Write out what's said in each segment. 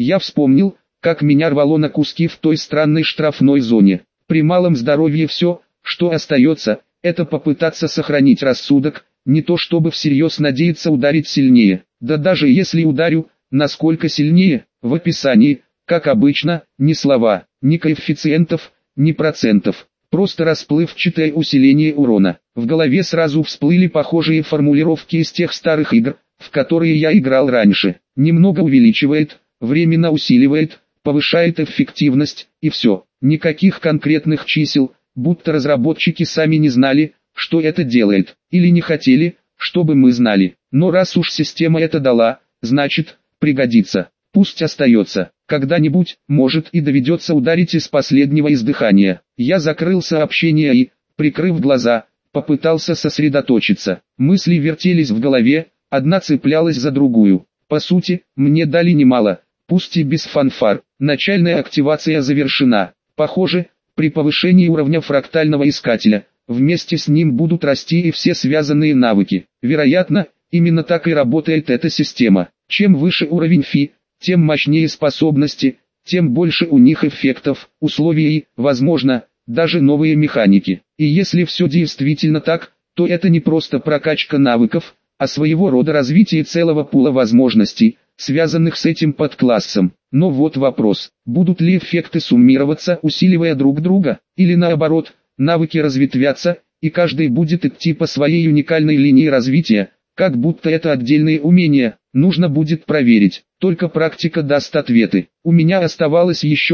Я вспомнил, как меня рвало на куски в той странной штрафной зоне. При малом здоровье все, что остается, это попытаться сохранить рассудок, не то чтобы всерьез надеяться ударить сильнее. Да даже если ударю, насколько сильнее, в описании, как обычно, ни слова, ни коэффициентов, ни процентов. Просто расплывчатое усиление урона. В голове сразу всплыли похожие формулировки из тех старых игр, в которые я играл раньше. Немного увеличивает, временно усиливает, повышает эффективность, и все. Никаких конкретных чисел, будто разработчики сами не знали, что это делает, или не хотели, чтобы мы знали. Но раз уж система это дала, значит, пригодится. Пусть остается. Когда-нибудь, может и доведется ударить из последнего издыхания. Я закрыл сообщение и, прикрыв глаза, попытался сосредоточиться. Мысли вертелись в голове, одна цеплялась за другую. По сути, мне дали немало, пусть и без фанфар. Начальная активация завершена. Похоже, при повышении уровня фрактального искателя, вместе с ним будут расти и все связанные навыки. Вероятно, именно так и работает эта система. Чем выше уровень фи, тем мощнее способности, тем больше у них эффектов, условий и, возможно, даже новые механики. И если все действительно так, то это не просто прокачка навыков, а своего рода развитие целого пула возможностей, связанных с этим подклассом. Но вот вопрос, будут ли эффекты суммироваться, усиливая друг друга, или наоборот, навыки разветвятся, и каждый будет идти по своей уникальной линии развития, как будто это отдельные умения, нужно будет проверить, только практика даст ответы. У меня оставалось еще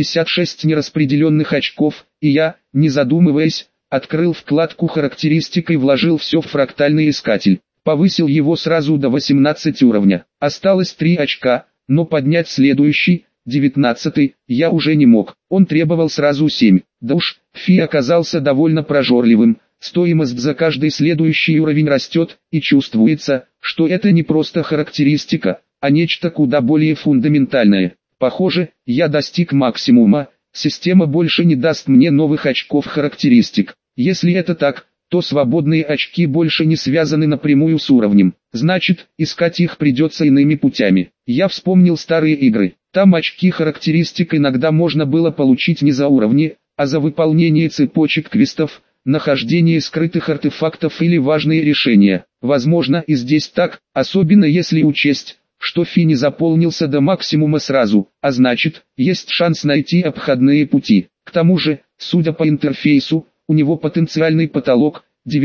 66 нераспределенных очков, и я, не задумываясь, открыл вкладку характеристик и вложил все в фрактальный искатель. Повысил его сразу до 18 уровня. Осталось 3 очка, но поднять следующий, 19-й, я уже не мог. Он требовал сразу 7. Да уж, фи оказался довольно прожорливым. Стоимость за каждый следующий уровень растет, и чувствуется, что это не просто характеристика, а нечто куда более фундаментальное. Похоже, я достиг максимума, система больше не даст мне новых очков характеристик. Если это так, то свободные очки больше не связаны напрямую с уровнем. Значит, искать их придется иными путями. Я вспомнил старые игры. Там очки характеристик иногда можно было получить не за уровни, а за выполнение цепочек квестов, нахождение скрытых артефактов или важные решения. Возможно и здесь так, особенно если учесть, что фи не заполнился до максимума сразу, а значит, есть шанс найти обходные пути. К тому же, судя по интерфейсу, у него потенциальный потолок,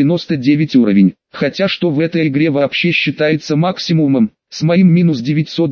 99 уровень. Хотя что в этой игре вообще считается максимумом, с моим минус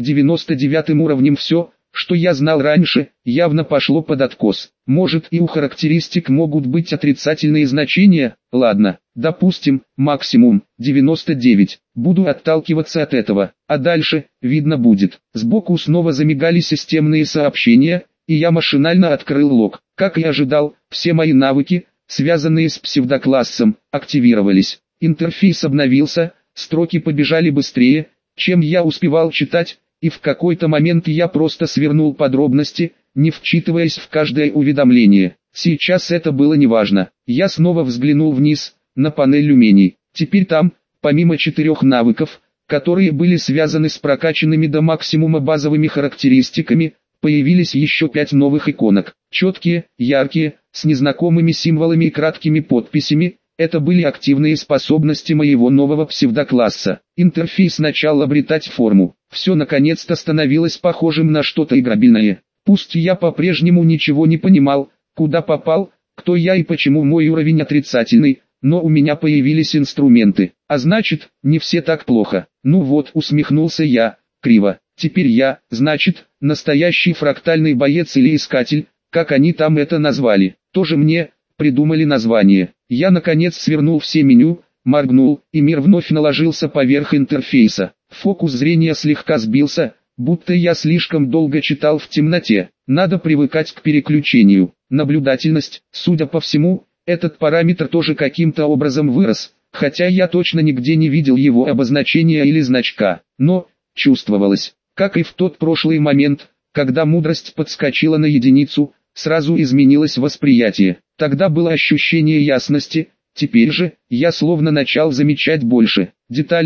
999 уровнем все, что я знал раньше, явно пошло под откос. Может и у характеристик могут быть отрицательные значения, ладно, допустим, максимум, 99. Буду отталкиваться от этого, а дальше, видно будет. Сбоку снова замигали системные сообщения, и я машинально открыл лог. Как и ожидал, все мои навыки, связанные с псевдоклассом, активировались. Интерфейс обновился, строки побежали быстрее, чем я успевал читать, и в какой-то момент я просто свернул подробности, не вчитываясь в каждое уведомление. Сейчас это было неважно. Я снова взглянул вниз, на панель умений. Теперь там, помимо 4 навыков, которые были связаны с прокачанными до максимума базовыми характеристиками, появились еще 5 новых иконок. Четкие, яркие, с незнакомыми символами и краткими подписями. Это были активные способности моего нового псевдокласса. Интерфейс начал обретать форму. Все наконец-то становилось похожим на что-то играбельное. Пусть я по-прежнему ничего не понимал, куда попал, кто я и почему мой уровень отрицательный, но у меня появились инструменты. А значит, не все так плохо. Ну вот, усмехнулся я, криво. Теперь я, значит, настоящий фрактальный боец или искатель, как они там это назвали. Тоже мне придумали название. Я наконец свернул все меню, моргнул, и мир вновь наложился поверх интерфейса. Фокус зрения слегка сбился, будто я слишком долго читал в темноте. Надо привыкать к переключению. Наблюдательность, судя по всему, этот параметр тоже каким-то образом вырос, хотя я точно нигде не видел его обозначения или значка. Но, чувствовалось, как и в тот прошлый момент, когда мудрость подскочила на единицу, сразу изменилось восприятие. Тогда было ощущение ясности, теперь же, я словно начал замечать больше. Детали,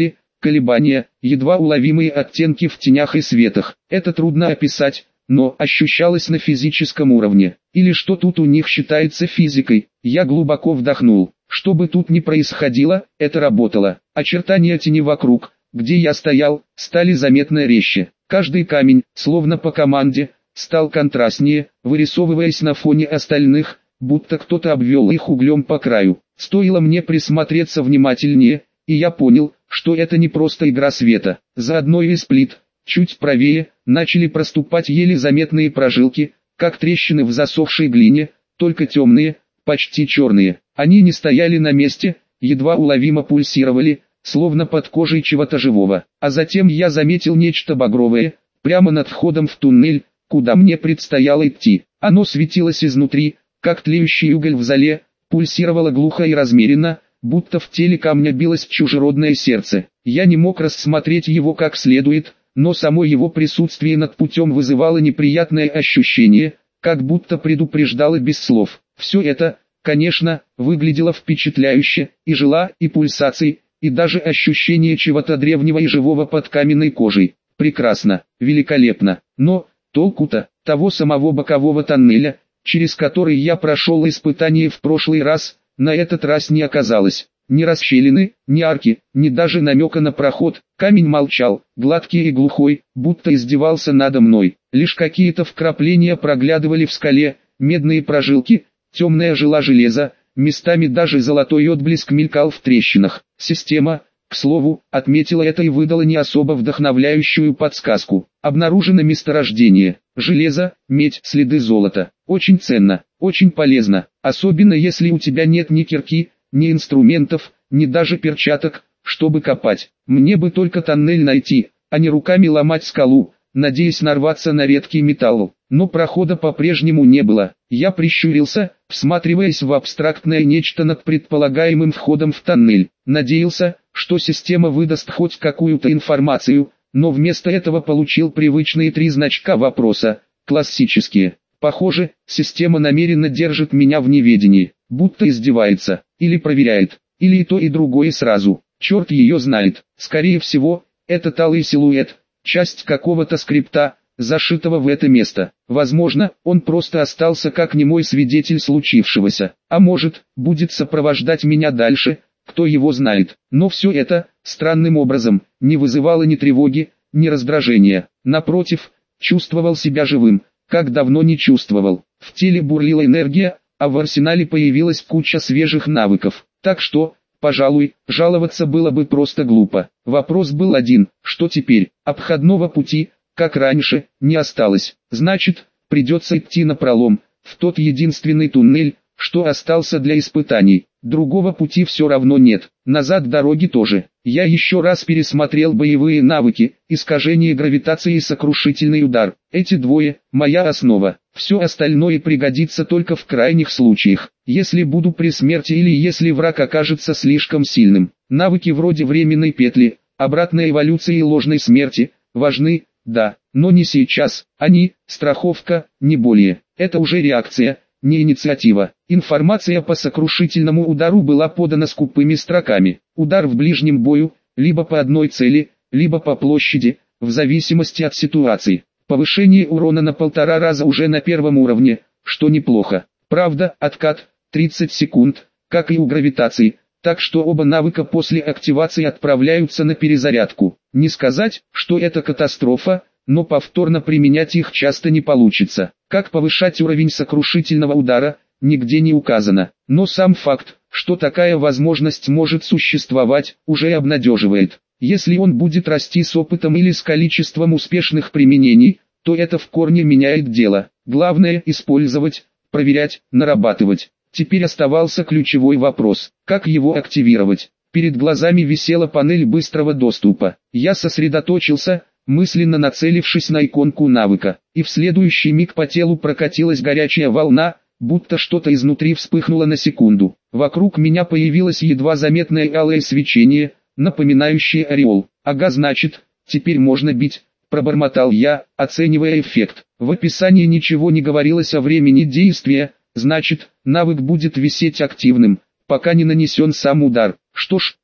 колебания, едва уловимые оттенки в тенях и светах. Это трудно описать, но ощущалось на физическом уровне. Или что тут у них считается физикой. Я глубоко вдохнул. Что бы тут ни происходило, это работало. Очертания тени вокруг, где я стоял, стали заметно резче. Каждый камень, словно по команде, стал контрастнее, вырисовываясь на фоне остальных, будто кто-то обвел их углем по краю. Стоило мне присмотреться внимательнее, и я понял, что это не просто игра света. За одной из плит, чуть правее, начали проступать еле заметные прожилки, как трещины в засохшей глине, только темные, почти черные. Они не стояли на месте, едва уловимо пульсировали, словно под кожей чего-то живого. А затем я заметил нечто багровое, прямо над входом в туннель, куда мне предстояло идти. Оно светилось изнутри, как тлеющий уголь в золе, пульсировало глухо и размеренно, будто в теле камня билось чужеродное сердце. Я не мог рассмотреть его как следует, но само его присутствие над путем вызывало неприятное ощущение, как будто предупреждало без слов. Все это, конечно, выглядело впечатляюще, и жила, и пульсации, и даже ощущение чего-то древнего и живого под каменной кожей. Прекрасно, великолепно, но толку-то, того самого бокового тоннеля, через который я прошел испытание в прошлый раз, на этот раз не оказалось. Ни расщелины, ни арки, ни даже намека на проход. Камень молчал, гладкий и глухой, будто издевался надо мной. Лишь какие-то вкрапления проглядывали в скале, медные прожилки, темная жила железа, местами даже золотой отблеск мелькал в трещинах. Система, к слову, отметила это и выдала не особо вдохновляющую подсказку. Обнаружено месторождение. Железо, медь, следы золота. Очень ценно, очень полезно, особенно если у тебя нет ни кирки, ни инструментов, ни даже перчаток, чтобы копать. Мне бы только тоннель найти, а не руками ломать скалу, надеясь нарваться на редкий металл. Но прохода по-прежнему не было. Я прищурился, всматриваясь в абстрактное нечто над предполагаемым входом в тоннель. Надеялся, что система выдаст хоть какую-то информацию, но вместо этого получил привычные 3 значка вопроса, классические. Похоже, система намеренно держит меня в неведении, будто издевается, или проверяет, или и то и другое сразу. Черт ее знает, скорее всего, это алый силуэт, часть какого-то скрипта, зашитого в это место. Возможно, он просто остался как немой свидетель случившегося, а может, будет сопровождать меня дальше, кто его знает. Но все это, странным образом, не вызывало ни тревоги, ни раздражения. Напротив, чувствовал себя живым, как давно не чувствовал. В теле бурлила энергия, а в арсенале появилась куча свежих навыков. Так что, пожалуй, жаловаться было бы просто глупо. Вопрос был один: что теперь? Обходного пути, как раньше, не осталось. Значит, придется идти напролом, в тот единственный туннель, что остался для испытаний. Другого пути все равно нет, назад дороги тоже. Я еще раз пересмотрел боевые навыки, искажение гравитации и сокрушительный удар. Эти двое – моя основа. Все остальное пригодится только в крайних случаях. Если буду при смерти или если враг окажется слишком сильным. Навыки вроде временной петли, обратной эволюции и ложной смерти важны, да, но не сейчас. Они – страховка, не более. Это уже реакция, не инициатива. Информация по сокрушительному удару была подана скупыми строками. Удар в ближнем бою, либо по одной цели, либо по площади, в зависимости от ситуации. Повышение урона на 1,5 раза уже на первом уровне, что неплохо. Правда, откат 30 секунд, как и у гравитации, так что оба навыка после активации отправляются на перезарядку. Не сказать, что это катастрофа, но повторно применять их часто не получится. Как повышать уровень сокрушительного удара, нигде не указано. Но сам факт, что такая возможность может существовать, уже обнадеживает. Если он будет расти с опытом или с количеством успешных применений, то это в корне меняет дело. Главное использовать, проверять, нарабатывать. Теперь оставался ключевой вопрос: как его активировать? Перед глазами висела панель быстрого доступа. Я сосредоточился, мысленно нацелившись на иконку навыка, и в следующий миг по телу прокатилась горячая волна, будто что-то изнутри вспыхнуло на секунду. Вокруг меня появилось едва заметное алое свечение, напоминающее ореол. «Ага, значит, теперь можно бить», — пробормотал я, оценивая эффект. В описании ничего не говорилось о времени действия, значит, навык будет висеть активным, пока не нанесен сам удар. Что ж,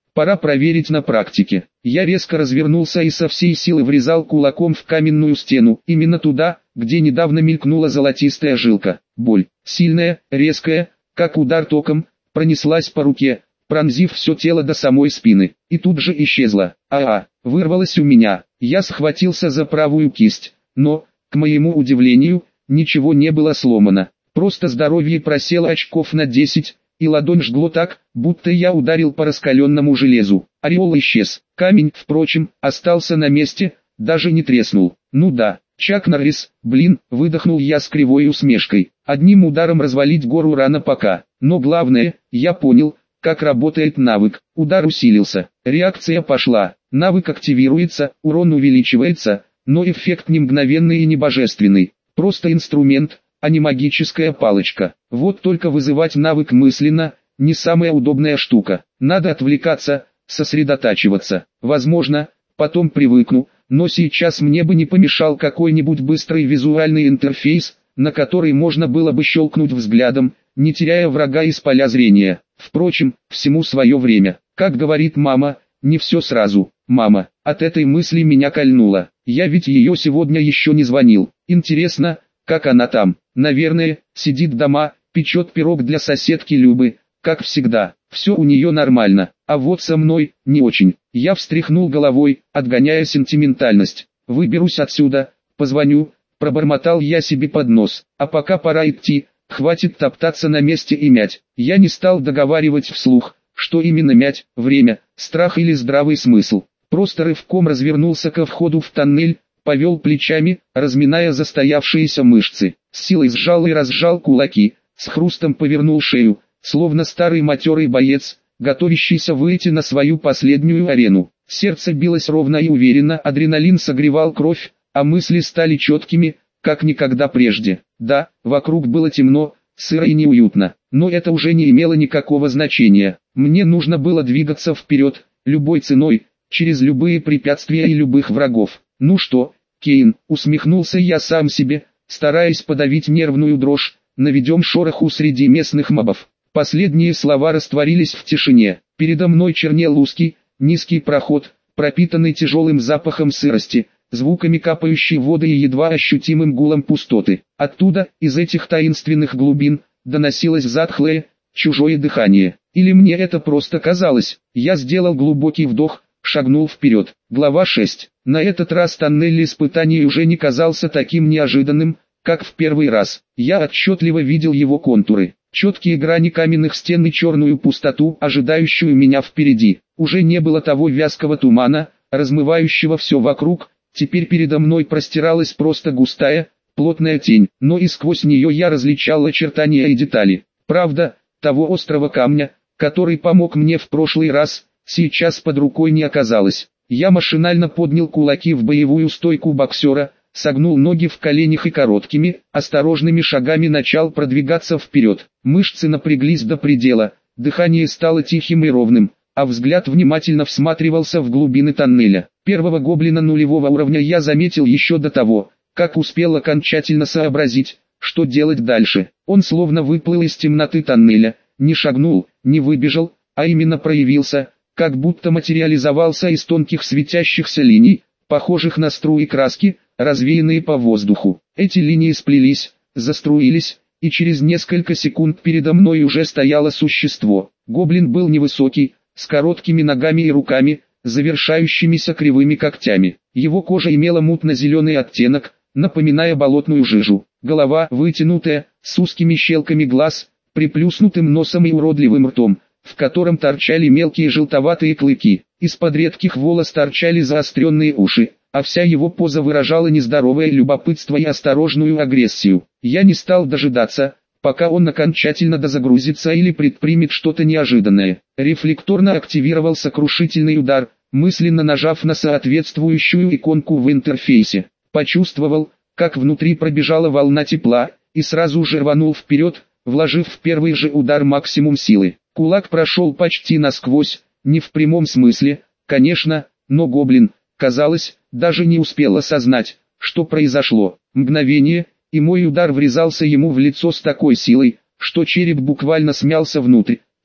Пора проверить на практике. Я резко развернулся и со всей силы врезал кулаком в каменную стену, именно туда, где недавно мелькнула золотистая жилка. Боль, сильная, резкая, как удар током, пронеслась по руке, пронзив все тело до самой спины, и тут же исчезла. Вырвалась у меня. Я схватился за правую кисть, но, к моему удивлению, ничего не было сломано. Просто здоровье просело очков на 10, и ладонь жгло так, будто я ударил по раскаленному железу. Ореол исчез. Камень, впрочем, остался на месте, даже не треснул. Ну да, Чак Норрис, выдохнул я с кривой усмешкой. Одним ударом развалить гору рано пока. Но главное, я понял, как работает навык. Удар усилился, реакция пошла, навык активируется, урон увеличивается, но эффект не мгновенный и не божественный. Просто инструмент, а не магическая палочка. Вот только вызывать навык мысленно – не самая удобная штука. Надо отвлекаться, сосредотачиваться. Возможно, потом привыкну, но сейчас мне бы не помешал какой-нибудь быстрый визуальный интерфейс, на который можно было бы щелкнуть взглядом, не теряя врага из поля зрения. Впрочем, всему свое время. Как говорит мама, не все сразу. Мама, от этой мысли меня кольнуло. Я ведь ее сегодня еще не звонил. Интересно, как она там? Наверное, сидит дома, печет пирог для соседки Любы, как всегда. Все у нее нормально, а вот со мной не очень. Я встряхнул головой, отгоняя сентиментальность. Выберусь отсюда, позвоню, пробормотал я себе под нос. А пока пора идти, хватит топтаться на месте и мять. Я не стал договаривать вслух, что именно мять, время, страх или здравый смысл. Просто рывком развернулся ко входу в тоннель, повел плечами, разминая застоявшиеся мышцы. С силой сжал и разжал кулаки, с хрустом повернул шею, словно старый матерый боец, готовящийся выйти на свою последнюю арену. Сердце билось ровно и уверенно, адреналин согревал кровь, а мысли стали четкими, как никогда прежде. Да, вокруг было темно, сыро и неуютно, но это уже не имело никакого значения. Мне нужно было двигаться вперед, любой ценой, через любые препятствия и любых врагов. Ну что, Кейн, усмехнулся я сам себе, стараясь подавить нервную дрожь, наведем шороху среди местных мобов. Последние слова растворились в тишине. Передо мной чернел узкий, низкий проход, пропитанный тяжелым запахом сырости, звуками капающей воды и едва ощутимым гулом пустоты. Оттуда, из этих таинственных глубин, доносилось затхлое, чужое дыхание. Или мне это просто казалось? Я сделал глубокий вдох, шагнул вперед. Глава 6. На этот раз тоннель испытаний уже не казался таким неожиданным, как в первый раз. Я отчетливо видел его контуры, четкие грани каменных стен и черную пустоту, ожидающую меня впереди. Уже не было того вязкого тумана, размывающего все вокруг, теперь передо мной простиралась просто густая, плотная тень, но и сквозь нее я различал очертания и детали. Правда, того острого камня, который помог мне в прошлый раз, сейчас под рукой не оказалось. Я машинально поднял кулаки в боевую стойку боксера, согнул ноги в коленях и короткими, осторожными шагами начал продвигаться вперед. Мышцы напряглись до предела, дыхание стало тихим и ровным, а взгляд внимательно всматривался в глубины тоннеля. Первого гоблина нулевого уровня я заметил еще до того, как успел окончательно сообразить, что делать дальше. Он словно выплыл из темноты тоннеля, не шагнул, не выбежал, а именно проявился, как будто материализовался из тонких светящихся линий, похожих на струи краски, развеянные по воздуху. Эти линии сплелись, заструились, и через несколько секунд передо мной уже стояло существо. Гоблин был невысокий, с короткими ногами и руками, завершающимися кривыми когтями. Его кожа имела мутно-зеленый оттенок, напоминая болотную жижу. Голова вытянутая, с узкими щелками глаз, приплюснутым носом и уродливым ртом, в котором торчали мелкие желтоватые клыки. Из-под редких волос торчали заостренные уши, а вся его поза выражала нездоровое любопытство и осторожную агрессию. Я не стал дожидаться, пока он окончательно дозагрузится или предпримет что-то неожиданное. Рефлекторно активировал сокрушительный удар, мысленно нажав на соответствующую иконку в интерфейсе. Почувствовал, как внутри пробежала волна тепла, и сразу же рванул вперед, вложив в первый же удар максимум силы. Кулак прошел почти насквозь, не в прямом смысле, конечно, но гоблин, казалось, даже не успел осознать, что произошло. Мгновение, и мой удар врезался ему в лицо с такой силой, что череп буквально смялся внутрь.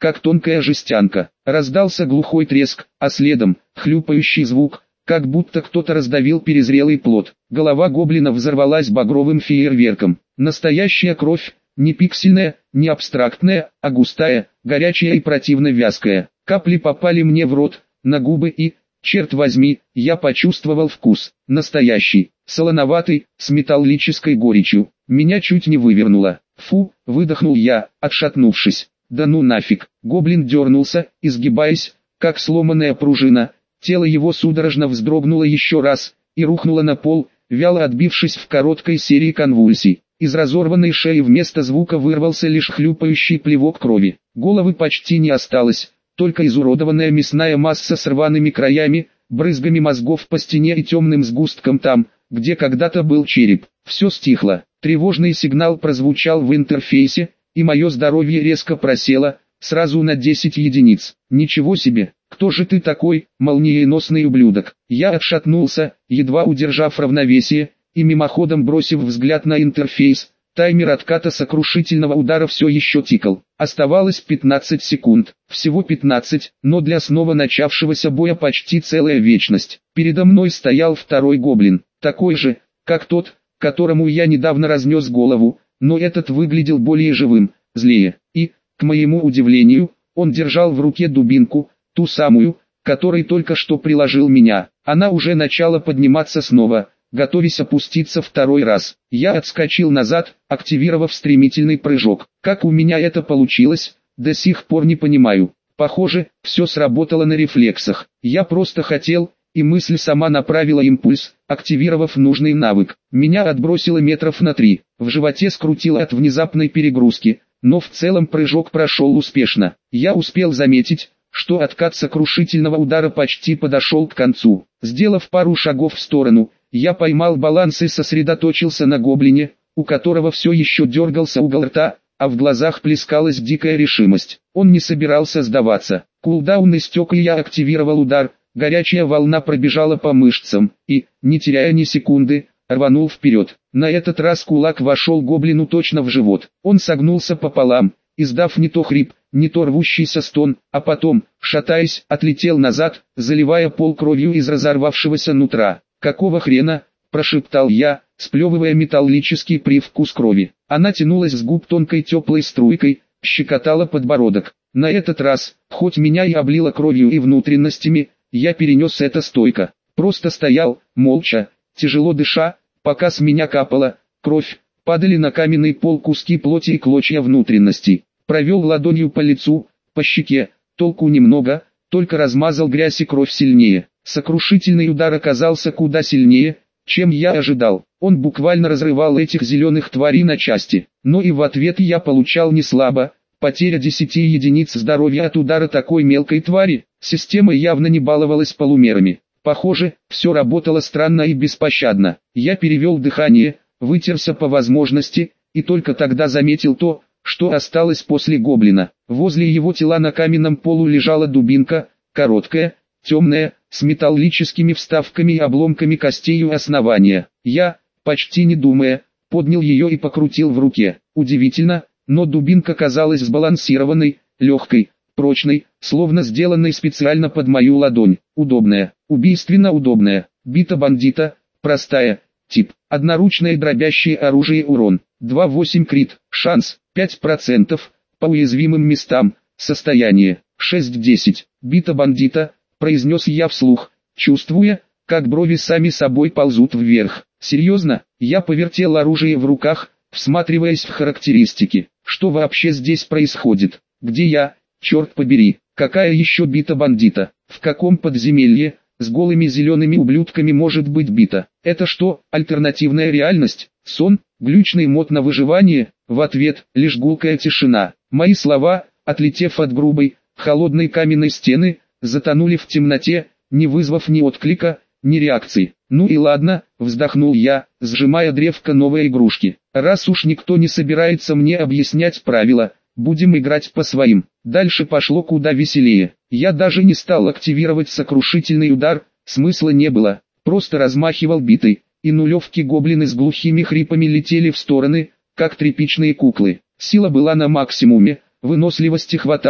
как тонкая жестянка. Раздался глухой треск, а следом хлюпающий звук, как будто кто-то раздавил перезрелый плод. Голова гоблина взорвалась багровым фейерверком. Настоящая кровь, не пиксельная, не абстрактная, а густая, горячая и противно вязкая. Капли попали мне в рот, на губы и, черт возьми, я почувствовал вкус. Настоящий, солоноватый, с металлической горечью. Меня чуть не вывернуло. Фу, выдохнул я, отшатнувшись. Да ну нафиг. Гоблин дернулся, изгибаясь, как сломанная пружина. Тело его судорожно вздрогнуло еще раз, и рухнуло на пол, вяло отбившись в короткой серии конвульсий. Из разорванной шеи вместо звука вырвался лишь хлюпающий плевок крови. Головы почти не осталось, только изуродованная мясная масса с рваными краями, брызгами мозгов по стене и темным сгустком там, где когда-то был череп. Все стихло. Тревожный сигнал прозвучал в интерфейсе, и мое здоровье резко просело, сразу на 10 единиц. Ничего себе, кто же ты такой, молниеносный ублюдок? Я отшатнулся, едва удержав равновесие, и мимоходом бросив взгляд на интерфейс. Таймер отката сокрушительного удара все еще тикал. Оставалось 15 секунд, всего 15, но для снова начавшегося боя почти целая вечность. Передо мной стоял второй гоблин, такой же, как тот, которому я недавно разнес голову, но этот выглядел более живым, злее, и, к моему удивлению, он держал в руке дубинку, ту самую, которой только что приложил меня. Она уже начала подниматься снова, готовясь опуститься второй раз. Я отскочил назад, активировав стремительный прыжок. Как у меня это получилось, до сих пор не понимаю. Похоже, все сработало на рефлексах. Я просто хотел, и мысль сама направила импульс, активировав нужный навык. Меня отбросило метров на 3, в животе скрутило от внезапной перегрузки, но в целом прыжок прошел успешно. Я успел заметить, что откат сокрушительного удара почти подошел к концу. Сделав пару шагов в сторону, я поймал баланс и сосредоточился на гоблине, у которого все еще дергался угол рта, а в глазах плескалась дикая решимость. Он не собирался сдаваться. Кулдаун истек, и я активировал удар. Горячая волна пробежала по мышцам, и, не теряя ни секунды, рванул вперед. На этот раз кулак вошел гоблину точно в живот. Он согнулся пополам, издав не то хрип, не то рвущийся стон, а потом, шатаясь, отлетел назад, заливая пол кровью из разорвавшегося нутра. «Какого хрена?» – прошептал я, сплевывая металлический привкус крови. Она тянулась с губ тонкой теплой струйкой, щекотала подбородок. На этот раз, хоть меня и облило кровью и внутренностями, я перенес это стойко. Просто стоял, молча, тяжело дыша, пока с меня капала кровь, падали на каменный пол куски плоти и клочья внутренностей. Провел ладонью по лицу, по щеке, толку немного, только размазал грязь и кровь сильнее. Сокрушительный удар оказался куда сильнее, чем я ожидал. Он буквально разрывал этих зеленых тварей на части. Но и в ответ я получал не слабо. Потеря 10 единиц здоровья от удара такой мелкой твари. Система явно не баловалась полумерами. Похоже, все работало странно и беспощадно. Я перевел дыхание, вытерся по возможности, и только тогда заметил то, что осталось после гоблина. Возле его тела на каменном полу лежала дубинка, короткая, темная, с металлическими вставками и обломками костей у основания. Я, почти не думая, поднял ее и покрутил в руке. Удивительно, но дубинка казалась сбалансированной, легкой, прочной, словно сделанной специально под мою ладонь. Удобная, убийственно удобная. Бита бандита, простая, тип, одноручное дробящее оружие, урон, 2,8 крит, шанс, 5%, по уязвимым местам, состояние, 6-10. Бита бандита, произнес я вслух, чувствуя, как брови сами собой ползут вверх. Серьезно, я повертел оружие в руках, всматриваясь в характеристики. Что вообще здесь происходит? Где я, черт побери? Какая еще бита бандита? В каком подземелье, с голыми зелеными ублюдками может быть бита? Это что, альтернативная реальность? Сон? Глючный мод на выживание? В ответ, лишь гулкая тишина. Мои слова, отлетев от грубой, холодной каменной стены, затонули в темноте, не вызвав ни отклика, ни реакции. Ну и ладно, вздохнул я, сжимая древко новой игрушки. Раз уж никто не собирается мне объяснять правила, будем играть по своим. Дальше пошло куда веселее. Я даже не стал активировать сокрушительный удар, смысла не было, просто размахивал битой, и нулевки гоблины с глухими хрипами летели в стороны, как тряпичные куклы. Сила была на максимуме, выносливости хватало,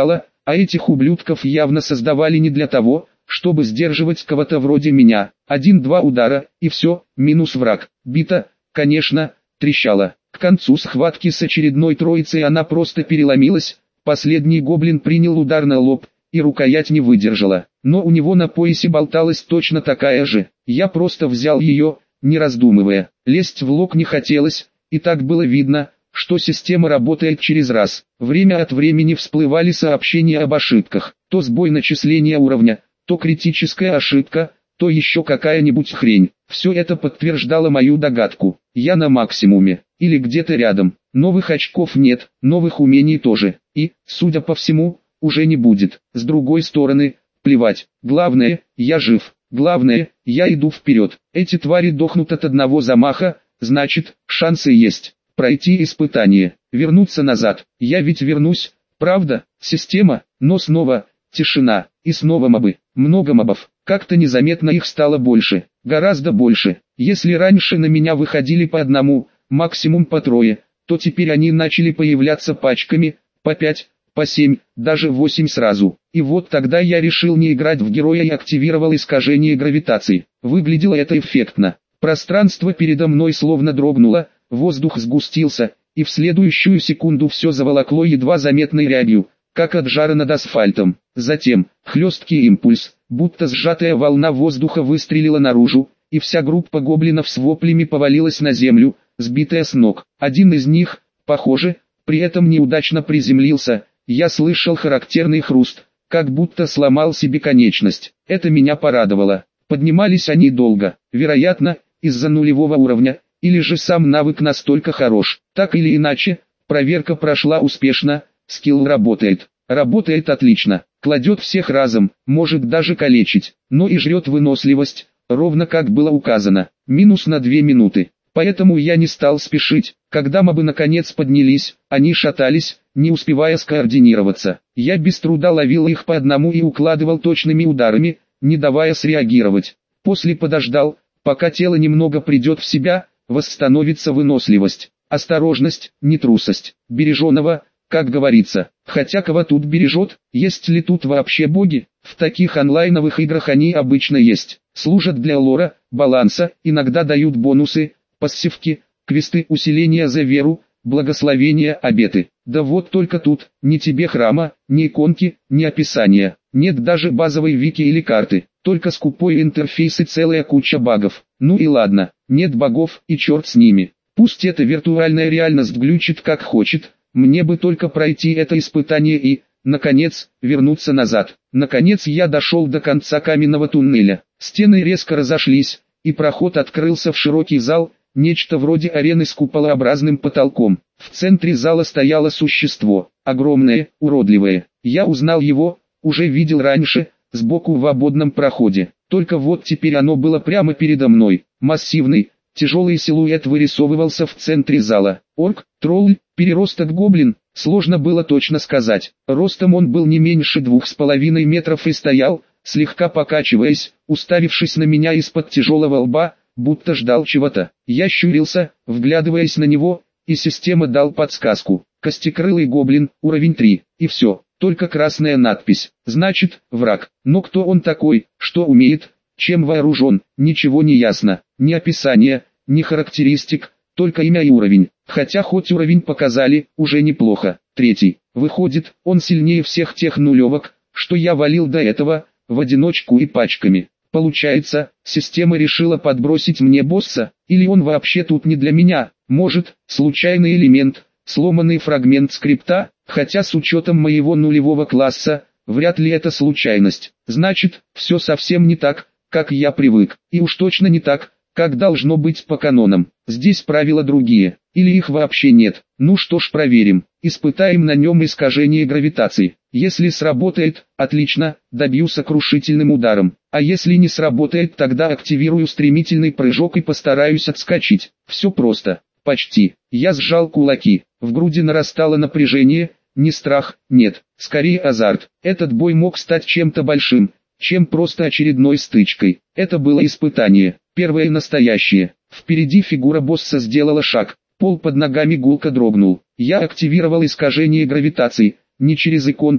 А этих ублюдков явно создавали не для того, чтобы сдерживать кого-то вроде меня. 1-2 удара, и все, минус враг. Бита, конечно, трещала. К концу схватки с очередной троицей она просто переломилась, последний гоблин принял удар на лоб, и рукоять не выдержала. Но у него на поясе болталась точно такая же. Я просто взял ее, не раздумывая. Лезть в лог не хотелось, и так было видно, что система работает через раз. Время от времени всплывали сообщения об ошибках. То сбой начисления уровня, то критическая ошибка, то еще какая-нибудь хрень. Все это подтверждало мою догадку. Я на максимуме, или где-то рядом. Новых очков нет, новых умений тоже. И, судя по всему, уже не будет. С другой стороны, плевать. Главное, я жив. Главное, я иду вперед. Эти твари дохнут от одного замаха, значит, шансы есть. Пройти испытание, вернуться назад. Я ведь вернусь, правда? Система, но снова тишина, и снова мобы. Много мобов. Как-то незаметно их стало больше, гораздо больше. Если раньше на меня выходили по одному, максимум по трое, то теперь они начали появляться пачками, по 5, по 7, даже 8 сразу. И вот тогда я решил не играть в героя и активировал искажение гравитации. Выглядело это эффектно. Пространство передо мной словно дрогнуло, воздух сгустился, и в следующую секунду все заволокло едва заметной рябью, как от жара над асфальтом. Затем, хлесткий импульс, будто сжатая волна воздуха выстрелила наружу, и вся группа гоблинов с воплями повалилась на землю, сбитая с ног. Один из них, похоже, при этом неудачно приземлился. Я слышал характерный хруст, как будто сломал себе конечность. Это меня порадовало. Поднимались они долго, вероятно, из-за нулевого уровня, или же сам навык настолько хорош. Так или иначе, проверка прошла успешно, скилл работает. Работает отлично, кладет всех разом, может даже калечить, но и жрет выносливость, ровно как было указано, минус на 2 минуты. Поэтому я не стал спешить. Когда мобы наконец поднялись, они шатались, не успевая скоординироваться. Я без труда ловил их по одному и укладывал точными ударами, не давая среагировать. После подождал, пока тело немного придет в себя, восстановится выносливость. Осторожность, не трусость. Береженого, как говорится. Хотя кого тут бережет, есть ли тут вообще боги? В таких онлайновых играх они обычно есть. Служат для лора, баланса, иногда дают бонусы, пассивки, квесты усиления за веру, благословения, обеты. Да вот только тут, ни тебе храма, ни иконки, ни описания. Нет даже базовой вики или карты, только скупой интерфейс и целая куча багов. Ну и ладно, нет богов и черт с ними. Пусть эта виртуальная реальность глючит как хочет, мне бы только пройти это испытание и, наконец, вернуться назад. Наконец я дошел до конца каменного туннеля. Стены резко разошлись, и проход открылся в широкий зал, нечто вроде арены с куполообразным потолком. В центре зала стояло существо, огромное, уродливое. Я узнал его, уже видел раньше, сбоку в ободном проходе. Только вот теперь оно было прямо передо мной. Массивный, тяжелый силуэт вырисовывался в центре зала. Орк, тролль, переросток гоблин, сложно было точно сказать. Ростом он был не меньше 2,5 метров и стоял, слегка покачиваясь, уставившись на меня из-под тяжелого лба, будто ждал чего-то. Я щурился, вглядываясь на него, и система дал подсказку. Костекрылый гоблин, уровень 3, и все, только красная надпись. Значит, враг. Но кто он такой, что умеет, чем вооружен, ничего не ясно. Ни описания, ни характеристик, только имя и уровень. Хотя хоть уровень показали, уже неплохо. 3. Выходит, он сильнее всех тех нулевок, что я валил до этого, в одиночку и пачками. Получается, система решила подбросить мне босса, или он вообще тут не для меня. Может, случайный элемент, сломанный фрагмент скрипта, хотя с учетом моего нулевого класса, вряд ли это случайность. Значит, все совсем не так, как я привык, и уж точно не так, как должно быть по канонам. Здесь правила другие, или их вообще нет. Ну что ж, проверим. Испытаем на нем искажение гравитации. Если сработает, отлично, добью сокрушительным ударом. А если не сработает, тогда активирую стремительный прыжок и постараюсь отскочить. Все просто. Почти. Я сжал кулаки. В груди нарастало напряжение, не страх, нет, скорее азарт. Этот бой мог стать чем-то большим, чем просто очередной стычкой. Это было испытание, первое настоящее. Впереди фигура босса сделала шаг, пол под ногами гулко дрогнул. Я активировал искажение гравитации, не через иконку,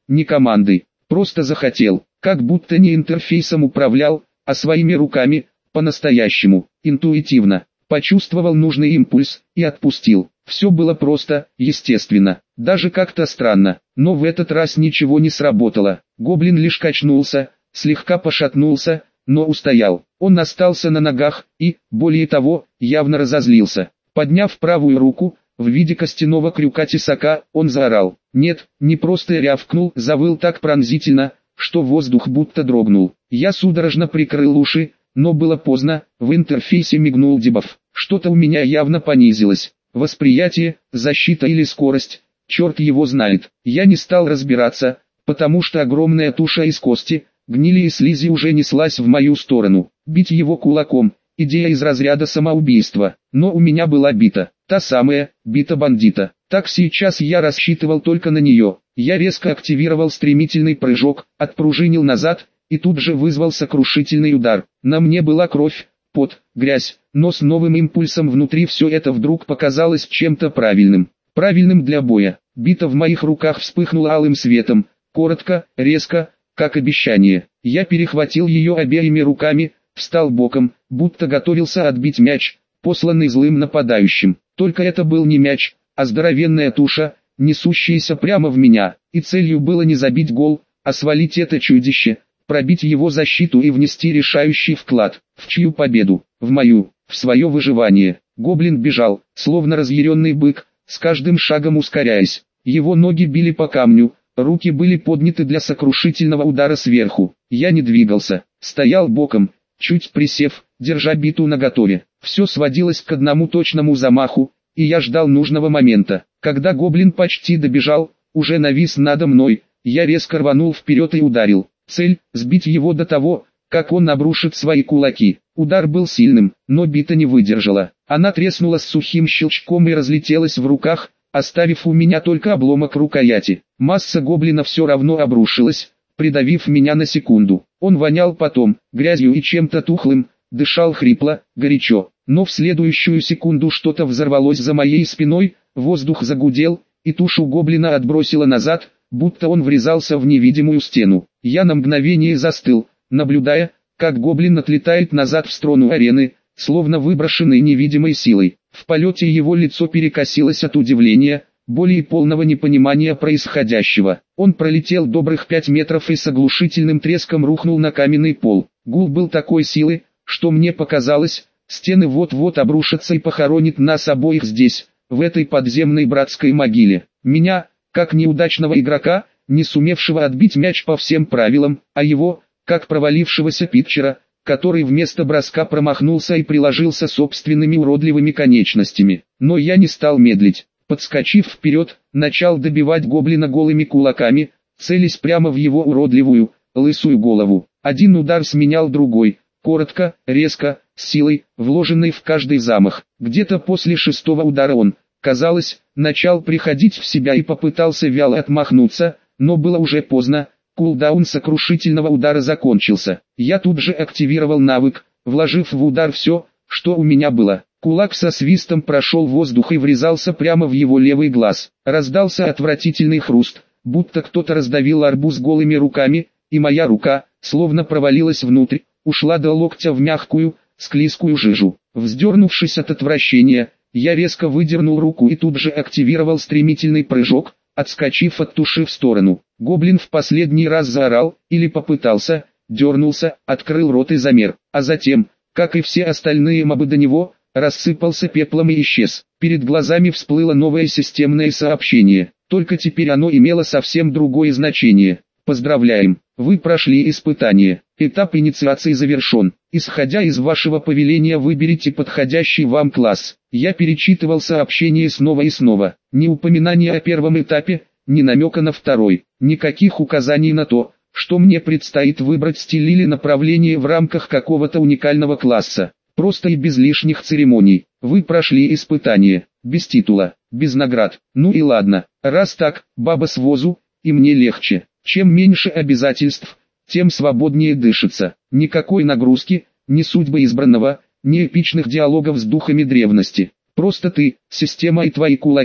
ни командой, просто захотел, как будто не интерфейсом управлял, а своими руками, по-настоящему, интуитивно. Почувствовал нужный импульс и отпустил. Все было просто, естественно, даже как-то странно, но в этот раз ничего не сработало. Гоблин лишь качнулся, слегка пошатнулся, но устоял. Он остался на ногах и, более того, явно разозлился. Подняв правую руку, в виде костяного крюка-тесака, он заорал. Нет, не просто рявкнул, завыл так пронзительно, что воздух будто дрогнул. Я судорожно прикрыл уши, но было поздно, в интерфейсе мигнул дебаф. Что-то у меня явно понизилось. Восприятие, защита или скорость, черт его знает. Я не стал разбираться, потому что огромная туша из кости, гнили и слизи уже неслась в мою сторону. Бить его кулаком, идея из разряда самоубийства. Но у меня была бита, та самая, бита бандита. Так сейчас я рассчитывал только на нее. Я резко активировал стремительный прыжок, отпружинил назад, и тут же вызвал сокрушительный удар. На мне была кровь, пот, грязь, но с новым импульсом внутри все это вдруг показалось чем-то правильным. Правильным для боя. Бита в моих руках вспыхнула алым светом, коротко, резко, как обещание. Я перехватил ее обеими руками, встал боком, будто готовился отбить мяч, посланный злым нападающим. Только это был не мяч, а здоровенная туша, несущаяся прямо в меня, и целью было не забить гол, а свалить это чудище, пробить его защиту и внести решающий вклад. В чью победу? В мою, в свое выживание. Гоблин бежал, словно разъяренный бык, с каждым шагом ускоряясь. Его ноги били по камню, руки были подняты для сокрушительного удара сверху. Я не двигался, стоял боком, чуть присев, держа биту наготове. Все сводилось к одному точному замаху, и я ждал нужного момента. Когда гоблин почти добежал, уже навис надо мной, я резко рванул вперед и ударил. Цель – сбить его до того, как он обрушит свои кулаки. Удар был сильным, но бита не выдержала. Она треснула с сухим щелчком и разлетелась в руках, оставив у меня только обломок рукояти. Масса гоблина все равно обрушилась, придавив меня на секунду. Он вонял потом, грязью и чем-то тухлым, дышал хрипло, горячо. Но в следующую секунду что-то взорвалось за моей спиной, воздух загудел, и тушу гоблина отбросило назад, будто он врезался в невидимую стену. Я на мгновение застыл, наблюдая, как гоблин отлетает назад в сторону арены, словно выброшенный невидимой силой. В полете его лицо перекосилось от удивления, боли и полного непонимания происходящего. Он пролетел добрых 5 метров и с оглушительным треском рухнул на каменный пол. Гул был такой силы, что мне показалось, стены вот-вот обрушатся и похоронит нас обоих здесь, в этой подземной братской могиле. Меня, как неудачного игрока, не сумевшего отбить мяч по всем правилам, а его, как провалившегося питчера, который вместо броска промахнулся и приложился собственными уродливыми конечностями. Но я не стал медлить. Подскочив вперед, начал добивать гоблина голыми кулаками, целясь прямо в его уродливую, лысую голову. Один удар сменял другой, коротко, резко, с силой, вложенной в каждый замах. Где-то после 6-го удара он, казалось, начал приходить в себя и попытался вяло отмахнуться, но было уже поздно. Кулдаун сокрушительного удара закончился. Я тут же активировал навык, вложив в удар все, что у меня было. Кулак со свистом прошел воздух и врезался прямо в его левый глаз. Раздался отвратительный хруст, будто кто-то раздавил арбуз голыми руками, и моя рука, словно провалилась внутрь, ушла до локтя в мягкую, склизкую жижу. Вздернувшись от отвращения, я резко выдернул руку и тут же активировал стремительный прыжок, отскочив от туши в сторону. Гоблин в последний раз заорал, или попытался, дернулся, открыл рот и замер, а затем, как и все остальные мобы до него, рассыпался пеплом и исчез. Перед глазами всплыло новое системное сообщение, только теперь оно имело совсем другое значение. Поздравляем, вы прошли испытание. Этап инициации завершен. Исходя из вашего повеления, выберите подходящий вам класс. Я перечитывал сообщение снова и снова. Ни упоминания о первом этапе, ни намека на второй. Никаких указаний на то, что мне предстоит выбрать стиль или направление в рамках какого-то уникального класса. Просто и без лишних церемоний. Вы прошли испытание. Без титула, без наград. Ну и ладно. Раз так, баба с возу, и мне легче. Чем меньше обязательств, тем свободнее дышится. Никакой нагрузки, ни судьбы избранного, ни эпичных диалогов с духами древности. Просто ты, система и твои кулаки.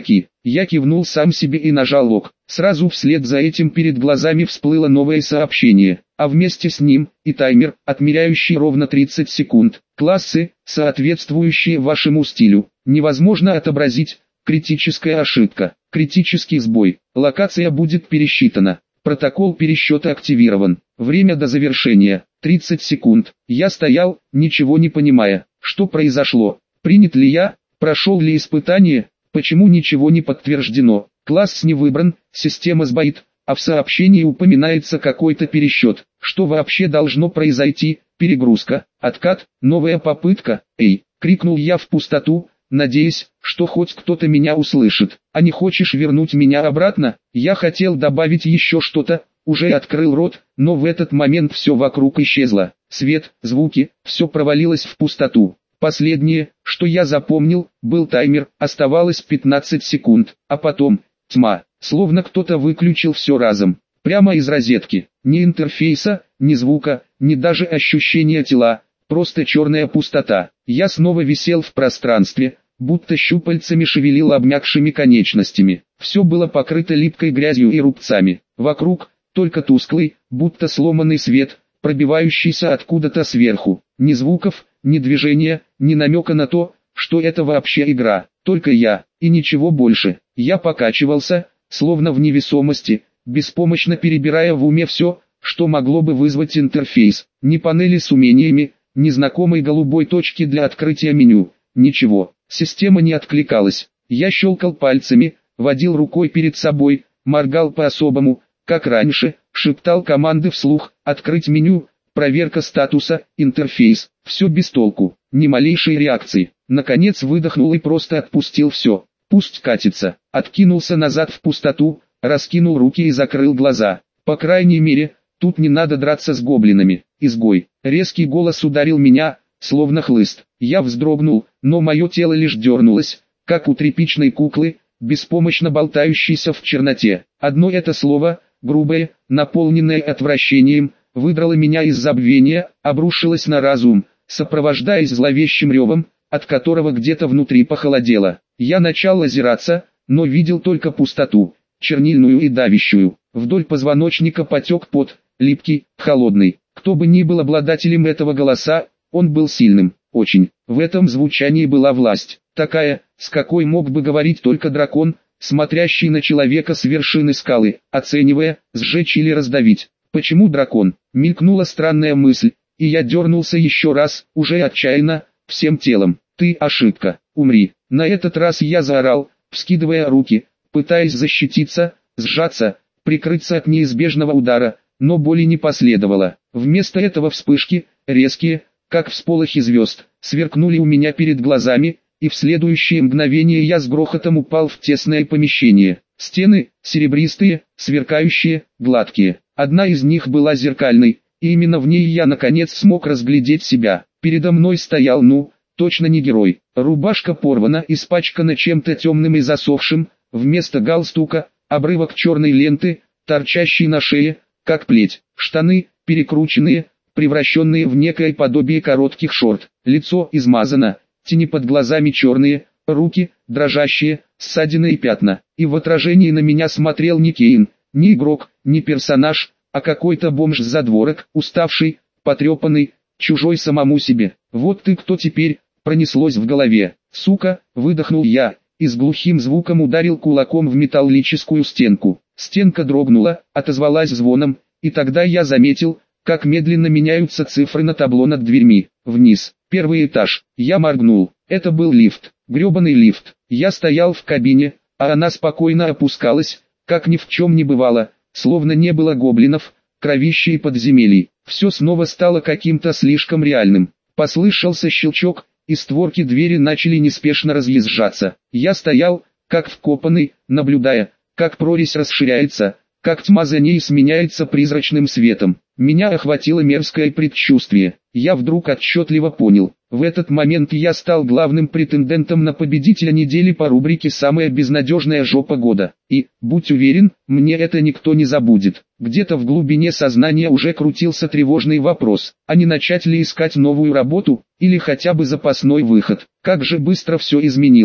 Я кивнул сам себе и нажал ок. Сразу вслед за этим перед глазами всплыло новое сообщение, а вместе с ним и таймер, отмеряющий ровно 30 секунд. Классы, соответствующие вашему стилю, невозможно отобразить. Критическая ошибка, критический сбой, локация будет пересчитана. Протокол пересчета активирован. Время до завершения 30 секунд. Я стоял, ничего не понимая, что произошло. Принят ли я, прошел ли испытание, почему ничего не подтверждено. Класс не выбран, система сбоит, а в сообщении упоминается какой-то пересчет. Что вообще должно произойти? Перегрузка, откат, новая попытка. Эй, крикнул я в пустоту, надеясь, что хоть кто-то меня услышит. А не хочешь вернуть меня обратно? Я хотел добавить еще что-то, уже открыл рот, но в этот момент все вокруг исчезло. Свет, звуки, все провалилось в пустоту. Последнее, что я запомнил, был таймер, оставалось 15 секунд, а потом тьма, словно кто-то выключил все разом. Прямо из розетки, ни интерфейса, ни звука, ни даже ощущения тела, просто черная пустота. Я снова висел в пространстве, будто щупальцами шевелил обмякшими конечностями. Все было покрыто липкой грязью и рубцами. Вокруг только тусклый, будто сломанный свет, пробивающийся откуда-то сверху. Ни звуков, ни движения, ни намека на то, что это вообще игра. Только я, и ничего больше. Я покачивался, словно в невесомости, беспомощно перебирая в уме все, что могло бы вызвать интерфейс. Ни панели с умениями, ни знакомой голубой точки для открытия меню. Ничего, система не откликалась. Я щелкал пальцами, водил рукой перед собой, моргал по-особому, как раньше, шептал команды вслух, открыть меню, проверка статуса, интерфейс. Все без толку, ни малейшей реакции. Наконец выдохнул и просто отпустил все. Пусть катится. Откинулся назад в пустоту, раскинул руки и закрыл глаза. По крайней мере, тут не надо драться с гоблинами. Изгой. Резкий голос ударил меня, словно хлыст. Я вздрогнул, но мое тело лишь дернулось, как у тряпичной куклы, беспомощно болтающейся в черноте. Одно это слово, грубое, наполненное отвращением, выдрало меня из забвения, обрушилось на разум, сопровождаясь зловещим ревом, от которого где-то внутри похолодело. Я начал озираться, но видел только пустоту, чернильную и давящую. Вдоль позвоночника потек пот, липкий, холодный. Кто бы ни был обладателем этого голоса, он был сильным, очень. В этом звучании была власть, такая, с какой мог бы говорить только дракон, смотрящий на человека с вершины скалы, оценивая, сжечь или раздавить. Почему дракон? Мелькнула странная мысль, и я дернулся еще раз, уже отчаянно, всем телом. Ты ошибка, умри. На этот раз я заорал, вскидывая руки, пытаясь защититься, сжаться, прикрыться от неизбежного удара, но боли не последовало. Вместо этого вспышки, резкие, как всполохи звезд, сверкнули у меня перед глазами, и в следующее мгновение я с грохотом упал в тесное помещение. Стены, серебристые, сверкающие, гладкие. Одна из них была зеркальной, и именно в ней я наконец смог разглядеть себя. Передо мной стоял точно не герой. Рубашка порвана, испачкана чем-то темным и засохшим, вместо галстука, обрывок черной ленты, торчащий на шее, как плеть. Штаны, перекрученные, превращенные в некое подобие коротких шорт. Лицо измазано, тени под глазами черные, руки, дрожащие, ссадины и пятна. И в отражении на меня смотрел не Кейн, не игрок, не персонаж, а какой-то бомж-задворок, уставший, потрепанный, чужой самому себе. Вот ты кто теперь, пронеслось в голове. Сука, выдохнул я, и с глухим звуком ударил кулаком в металлическую стенку. Стенка дрогнула, отозвалась звоном, и тогда я заметил, как медленно меняются цифры на табло над дверьми. Вниз, первый этаж. Я моргнул. Это был лифт, гребаный лифт. Я стоял в кабине, а она спокойно опускалась, как ни в чем не бывало, словно не было гоблинов, кровища и подземелий. Все снова стало каким-то слишком реальным. Послышался щелчок, и створки двери начали неспешно разъезжаться. Я стоял, как вкопанный, наблюдая, как прорезь расширяется, как тьма за ней сменяется призрачным светом. Меня охватило мерзкое предчувствие. Я вдруг отчетливо понял, в этот момент я стал главным претендентом на победителя недели по рубрике «Самая безнадежная жопа года». И, будь уверен, мне это никто не забудет. Где-то в глубине сознания уже крутился тревожный вопрос, а не начать ли искать новую работу, или хотя бы запасной выход. Как же быстро все изменилось.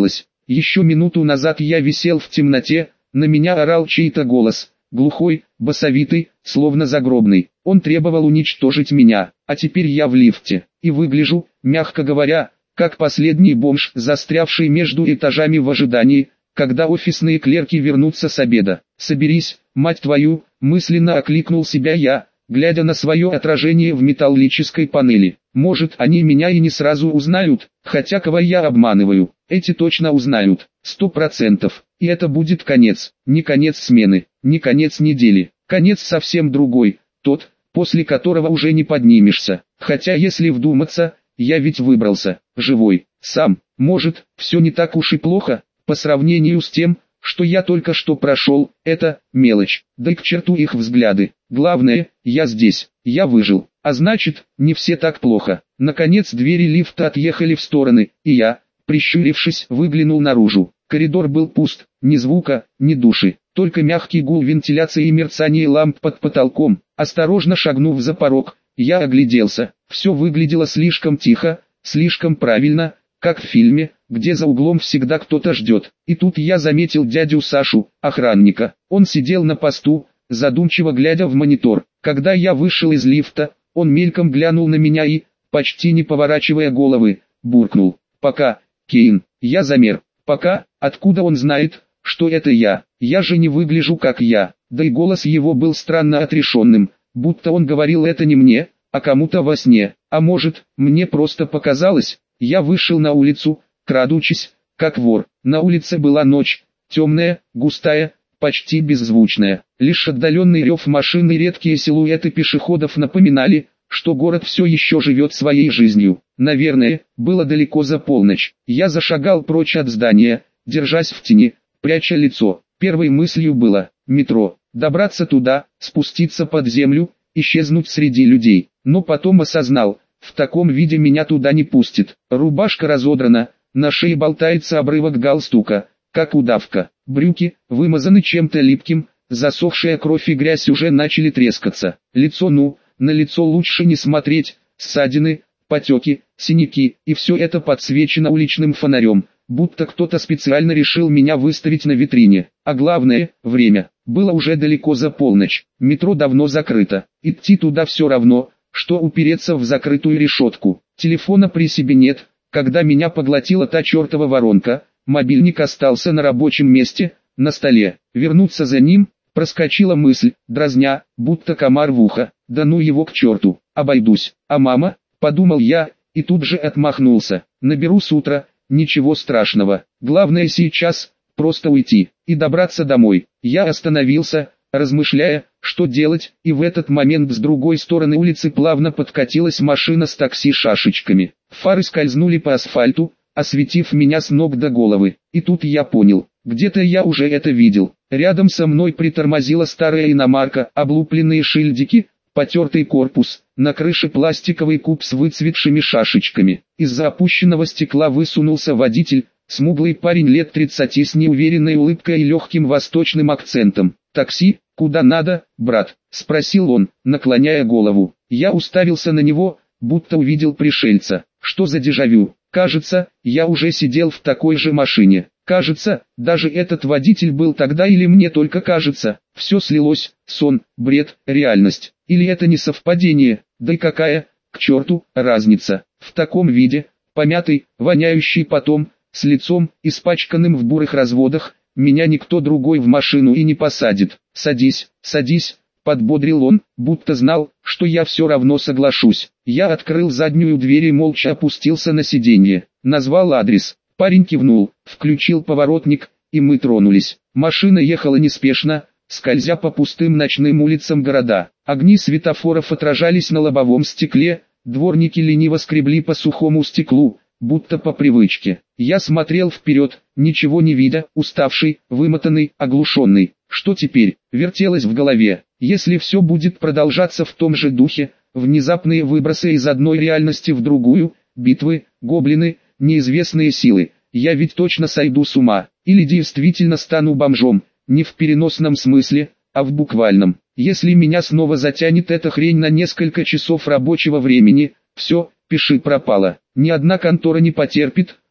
Еще минуту назад я висел в темноте, на меня орал чей-то голос, глухой, басовитый, словно загробный. Он требовал уничтожить меня, а теперь я в лифте, и выгляжу, мягко говоря, как последний бомж, застрявший между этажами в ожидании, когда офисные клерки вернутся с обеда. «Соберись, мать твою!» – мысленно окликнул себя я, глядя на свое отражение в металлической панели. Может, они меня и не сразу узнают, хотя кого я обманываю, эти точно узнают, 100%. И это будет конец, не конец смены, не конец недели, конец совсем другой, тот, после которого уже не поднимешься. Хотя если вдуматься, я ведь выбрался, живой, сам. Может, все не так уж и плохо, по сравнению с тем, что я только что прошел, это мелочь, да и к черту их взгляды. Главное, я здесь, я выжил, а значит, не все так плохо. Наконец двери лифта отъехали в стороны, и я, прищурившись, выглянул наружу. Коридор был пуст, ни звука, ни души, только мягкий гул вентиляции и мерцание ламп под потолком. Осторожно шагнув за порог, я огляделся. Все выглядело слишком тихо, слишком правильно, как в фильме, где за углом всегда кто-то ждет. И тут я заметил дядю Сашу, охранника. Он сидел на посту, задумчиво глядя в монитор. Когда я вышел из лифта, он мельком глянул на меня и, почти не поворачивая головы, буркнул: «Пока, Кейн». Я замер. «Пока»? Откуда он знает, что это я? Я же не выгляжу как я. Да и голос его был странно отрешенным, будто он говорил это не мне, а кому-то во сне. А может, мне просто показалось? Я вышел на улицу, крадучись, как вор. На улице была ночь, темная, густая, почти беззвучная. Лишь отдаленный рев машин и редкие силуэты пешеходов напоминали, что город все еще живет своей жизнью. Наверное, было далеко за полночь. Я зашагал прочь от здания, держась в тени, пряча лицо. Первой мыслью было: метро. Добраться туда, спуститься под землю, исчезнуть среди людей. Но потом осознал, в таком виде меня туда не пустят. Рубашка разодрана, на шее болтается обрывок галстука, как удавка. Брюки, вымазаны чем-то липким, засохшая кровь и грязь уже начали трескаться. Лицо, на лицо лучше не смотреть, ссадины, потеки, синяки, и все это подсвечено уличным фонарем, будто кто-то специально решил меня выставить на витрине. А главное, время. Было уже далеко за полночь, метро давно закрыто, идти туда все равно, что упереться в закрытую решетку. Телефона при себе нет, когда меня поглотила та чертова воронка, мобильник остался на рабочем месте, на столе. Вернуться за ним, проскочила мысль, дразня, будто комар в ухо. Да ну его к черту, обойдусь. А мама, подумал я, и тут же отмахнулся. Наберу с утра, ничего страшного. Главное сейчас, просто уйти, и добраться домой. Я остановился, размышляя, что делать, и в этот момент с другой стороны улицы плавно подкатилась машина с такси шашечками. Фары скользнули по асфальту, осветив меня с ног до головы. И тут я понял, где-то я уже это видел. Рядом со мной притормозила старая иномарка, облупленные шильдики, потертый корпус, на крыше пластиковый куб с выцветшими шашечками. Из-за опущенного стекла высунулся водитель, смуглый парень лет 30 с неуверенной улыбкой и легким восточным акцентом. «Такси, куда надо, брат?» – спросил он, наклоняя голову. Я уставился на него, будто увидел пришельца. Что за дежавю? Кажется, я уже сидел в такой же машине. Кажется, даже этот водитель был тогда, или мне только кажется. Все слилось: сон, бред, реальность. Или это не совпадение? Да и какая, к черту, разница? В таком виде, помятый, воняющий потом, с лицом, испачканным в бурых разводах, меня никто другой в машину и не посадит. «Садись, садись», — подбодрил он, будто знал, что я все равно соглашусь. Я открыл заднюю дверь и молча опустился на сиденье. Назвал адрес. Парень кивнул, включил поворотник, и мы тронулись. Машина ехала неспешно, скользя по пустым ночным улицам города. Огни светофоров отражались на лобовом стекле, дворники лениво скребли по сухому стеклу, будто по привычке. Я смотрел вперед, ничего не видя, уставший, вымотанный, оглушенный. Что теперь? Вертелось в голове. Если все будет продолжаться в том же духе, внезапные выбросы из одной реальности в другую, битвы, гоблины, неизвестные силы, я ведь точно сойду с ума, или действительно стану бомжом, не в переносном смысле, а в буквальном. Если меня снова затянет эта хрень на несколько часов рабочего времени, все, пиши пропало. Ни одна контора не потерпит,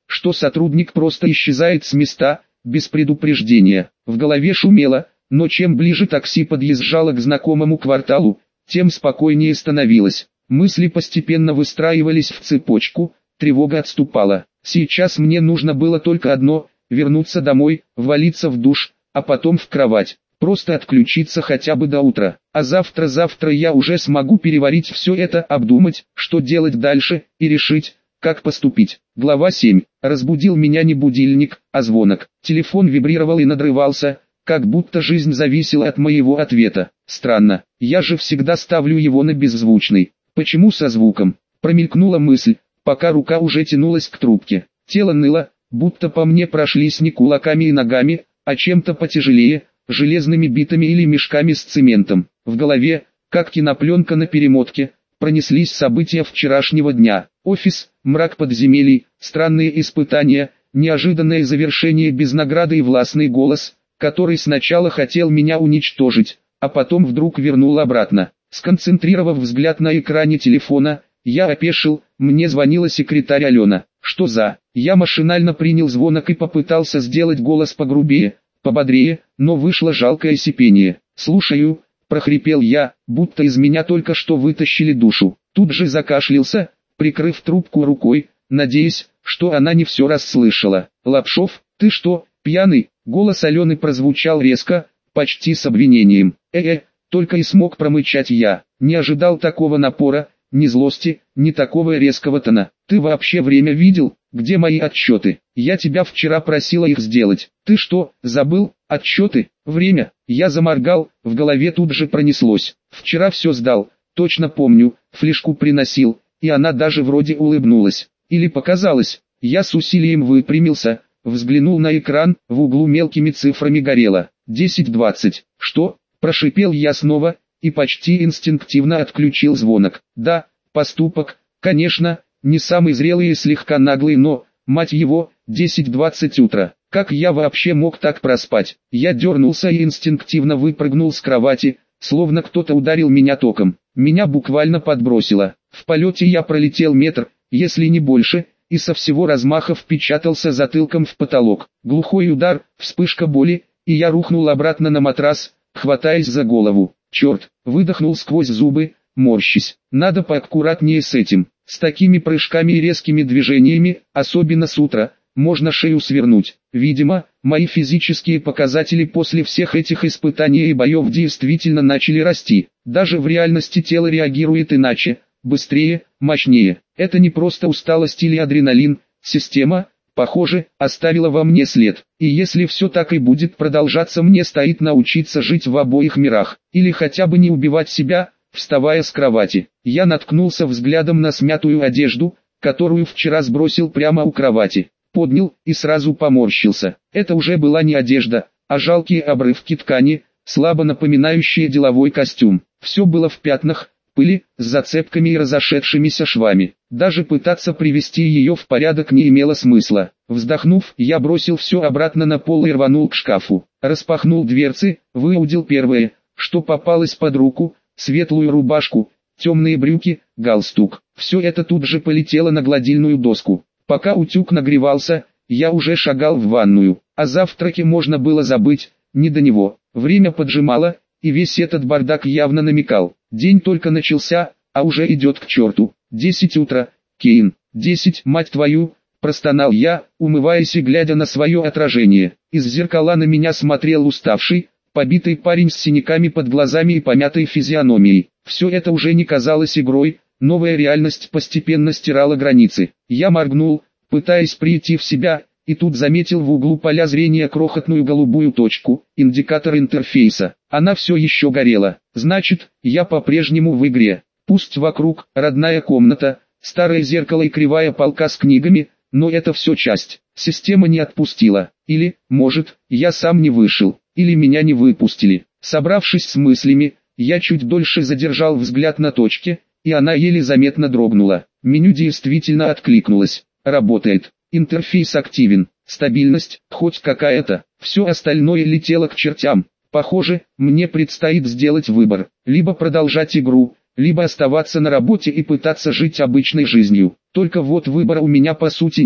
что сотрудник просто исчезает с места, без предупреждения. В голове шумело, но чем ближе такси подъезжало к знакомому кварталу, тем спокойнее становилось. Мысли постепенно выстраивались в цепочку, тревога отступала. Сейчас мне нужно было только одно – вернуться домой, ввалиться в душ, а потом в кровать. Просто отключиться хотя бы до утра. А завтра я уже смогу переварить все это, обдумать, что делать дальше, и решить, как поступить. Глава 7. Разбудил меня не будильник, а звонок. Телефон вибрировал и надрывался, как будто жизнь зависела от моего ответа. Странно, я же всегда ставлю его на беззвучный. Почему со звуком? Промелькнула мысль, пока рука уже тянулась к трубке. Тело ныло, будто по мне прошлись не кулаками и ногами, а чем-то потяжелее, железными битами или мешками с цементом. В голове, как кинопленка на перемотке, пронеслись события вчерашнего дня. Офис, мрак подземелий, странные испытания, неожиданное завершение без награды и властный голос, который сначала хотел меня уничтожить, а потом вдруг вернул обратно. Сконцентрировав взгляд на экране телефона, я опешил, мне звонила секретарь Алена. Что за? Я машинально принял звонок и попытался сделать голос погрубее, пободрее, но вышло жалкое сипение. «Слушаю», – прохрипел я, будто из меня только что вытащили душу. Тут же закашлялся, прикрыв трубку рукой, надеясь, что она не все расслышала. «Лапшов, ты что, пьяный?» Голос Алены прозвучал резко, почти с обвинением. Только и смог промычать я. Не ожидал такого напора, ни злости, ни такого резкого тона. «Ты вообще время видел? Где мои отчеты? Я тебя вчера просила их сделать. Ты что, забыл? Отчеты? Время?» Я заморгал, в голове тут же пронеслось. «Вчера все сдал, точно помню, флешку приносил, и она даже вроде улыбнулась. Или показалось?» Я с усилием выпрямился, взглянул на экран, в углу мелкими цифрами горело. 10:20. «Что?» – прошипел я снова, и почти инстинктивно отключил звонок. Да, поступок, конечно, не самый зрелый и слегка наглый, но, мать его, 10:20 утра. Как я вообще мог так проспать? Я дернулся и инстинктивно выпрыгнул с кровати, словно кто-то ударил меня током. Меня буквально подбросило. В полете я пролетел метр, если не больше, и со всего размаха впечатался затылком в потолок. Глухой удар, вспышка боли, и я рухнул обратно на матрас, хватаясь за голову. Черт, выдохнул сквозь зубы, морщись. Надо поаккуратнее с этим. С такими прыжками и резкими движениями, особенно с утра, можно шею свернуть. Видимо, мои физические показатели после всех этих испытаний и боев действительно начали расти. Даже в реальности тело реагирует иначе, быстрее, мощнее. Это не просто усталость или адреналин, система, похоже, оставила во мне след. И если все так и будет продолжаться, мне стоит научиться жить в обоих мирах, или хотя бы не убивать себя, вставая с кровати. Я наткнулся взглядом на смятую одежду, которую вчера сбросил прямо у кровати. Поднял и сразу поморщился. Это уже была не одежда, а жалкие обрывки ткани, слабо напоминающие деловой костюм. Все было в пятнах, пыли, с зацепками и разошедшимися швами. Даже пытаться привести ее в порядок не имело смысла. Вздохнув, я бросил все обратно на пол и рванул к шкафу. Распахнул дверцы, выудил первое, что попалось под руку, светлую рубашку, темные брюки, галстук. Все это тут же полетело на гладильную доску. Пока утюг нагревался, я уже шагал в ванную. О завтраке можно было забыть, не до него. Время поджимало, и весь этот бардак явно намекал. День только начался, а уже идет к черту. 10 утра, Кейн. 10, мать твою, простонал я, умываясь и глядя на свое отражение. Из зеркала на меня смотрел уставший, побитый парень с синяками под глазами и помятой физиономией. Все это уже не казалось игрой. Новая реальность постепенно стирала границы. Я моргнул, пытаясь прийти в себя, и тут заметил в углу поля зрения крохотную голубую точку, индикатор интерфейса. Она все еще горела. Значит, я по-прежнему в игре. Пусть вокруг родная комната, старое зеркало и кривая полка с книгами, но это все часть. Система не отпустила. Или, может, я сам не вышел, или меня не выпустили. Собравшись с мыслями, я чуть дольше задержал взгляд на точке, и она еле заметно дрогнула. Меню действительно откликнулось. Работает. Интерфейс активен. Стабильность, хоть какая-то. Все остальное летело к чертям. Похоже, мне предстоит сделать выбор. Либо продолжать игру, либо оставаться на работе и пытаться жить обычной жизнью. Только вот выбора у меня по сути нет,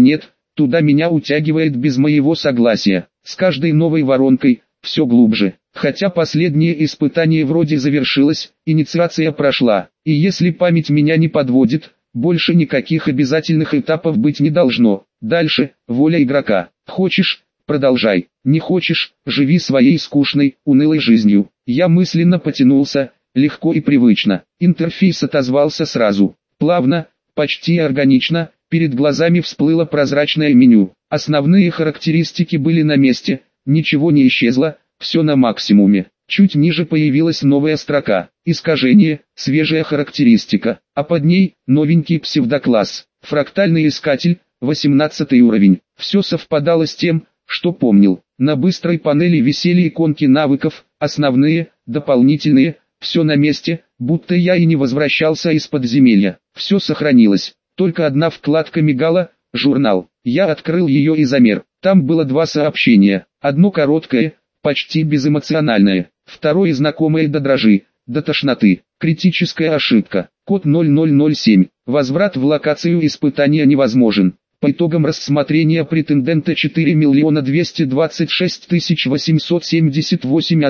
туда меня утягивает без моего согласия. С каждой новой воронкой, все глубже. Хотя последнее испытание вроде завершилось, инициация прошла. И если память меня не подводит, больше никаких обязательных этапов быть не должно. Дальше, воля игрока. Хочешь – продолжай. Не хочешь – живи своей скучной, унылой жизнью. Я мысленно потянулся, легко и привычно. Интерфейс отозвался сразу. Плавно, почти органично, перед глазами всплыло прозрачное меню. Основные характеристики были на месте, ничего не исчезло, все на максимуме. Чуть ниже появилась новая строка. Искажение, свежая характеристика, а под ней новенький псевдокласс. Фрактальный искатель, 18 уровень. Все совпадало с тем, что помнил. На быстрой панели висели иконки навыков, основные, дополнительные, все на месте, будто я и не возвращался из подземелья. Все сохранилось, только одна вкладка мигала, журнал. Я открыл ее и замер. Там было два сообщения. Одно короткое, почти безэмоциональное. Второе знакомое до дрожи, до тошноты. Критическая ошибка. Код 0007. Возврат в локацию испытания невозможен. По итогам рассмотрения претендента 4 226 878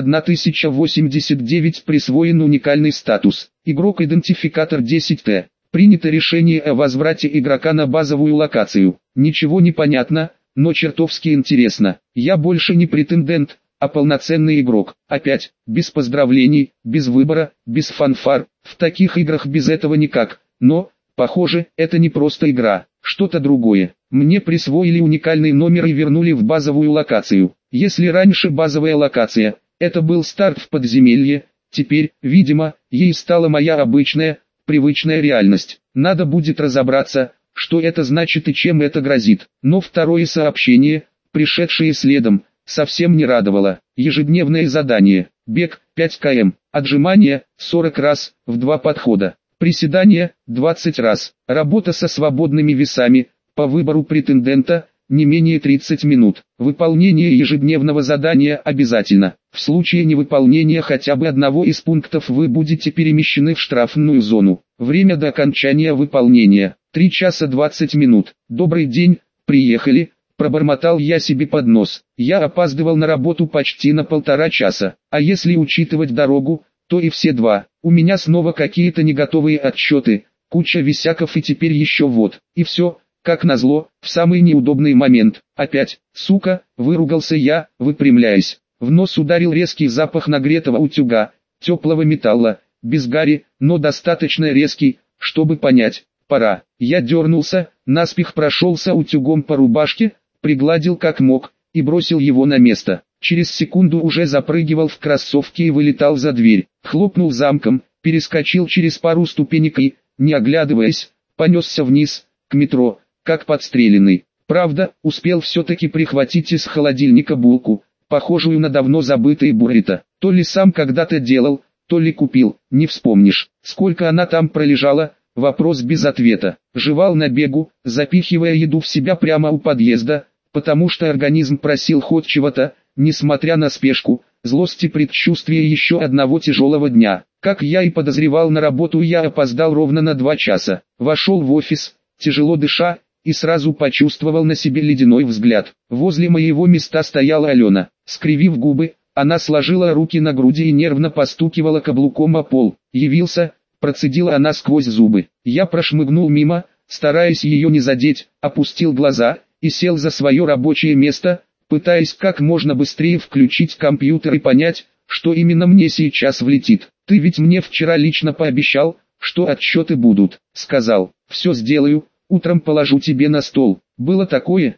1089 присвоен уникальный статус. Игрок-идентификатор 10Т. Принято решение о возврате игрока на базовую локацию. Ничего не понятно, но чертовски интересно. Я больше не претендент, а полноценный игрок. Опять, без поздравлений, без выбора, без фанфар. В таких играх без этого никак. Но, похоже, это не просто игра, что-то другое. Мне присвоили уникальный номер и вернули в базовую локацию. Если раньше базовая локация, это был старт в подземелье, теперь, видимо, ей стала моя обычная, привычная реальность. Надо будет разобраться, что это значит и чем это грозит. Но второе сообщение, пришедшее следом, совсем не радовало. Ежедневное задание. Бег 5 км. Отжимания 40 раз, в 2 подхода. Приседания 20 раз. Работа со свободными весами, по выбору претендента, не менее 30 минут. Выполнение ежедневного задания обязательно. В случае невыполнения хотя бы одного из пунктов вы будете перемещены в штрафную зону. Время до окончания выполнения 3 часа 20 минут. Добрый день, приехали, пробормотал я себе под нос. Я опаздывал на работу почти на 1,5 часа, а если учитывать дорогу, то и все 2. У меня снова какие-то неготовые отчеты, куча висяков и теперь еще вот. И все, как назло, в самый неудобный момент. Опять, сука, выругался я, выпрямляясь. В нос ударил резкий запах нагретого утюга, теплого металла, без гари, но достаточно резкий, чтобы понять, пора. Я дернулся, наспех прошелся утюгом по рубашке, пригладил как мог, и бросил его на место. Через секунду уже запрыгивал в кроссовки и вылетал за дверь. Хлопнул замком, перескочил через пару ступенек и, не оглядываясь, понесся вниз, к метро, как подстреленный. Правда, успел все-таки прихватить из холодильника булку, похожую на давно забытые буррито. То ли сам когда-то делал, то ли купил, не вспомнишь. Сколько она там пролежала, вопрос без ответа. Жевал на бегу, запихивая еду в себя прямо у подъезда, потому что организм просил хоть чего-то, несмотря на спешку, злость и предчувствие еще одного тяжелого дня. Как я и подозревал, на работу я опоздал ровно на 2 часа. Вошел в офис, тяжело дыша, и сразу почувствовал на себе ледяной взгляд. Возле моего места стояла Алена. Скривив губы, она сложила руки на груди и нервно постукивала каблуком о пол. «Явился», процедила она сквозь зубы. Я прошмыгнул мимо, стараясь ее не задеть, опустил глаза и сел за свое рабочее место, пытаясь как можно быстрее включить компьютер и понять, что именно мне сейчас влетит. «Ты ведь мне вчера лично пообещал, что отчеты будут», — сказал. «Все сделаю, утром положу тебе на стол». Было такое,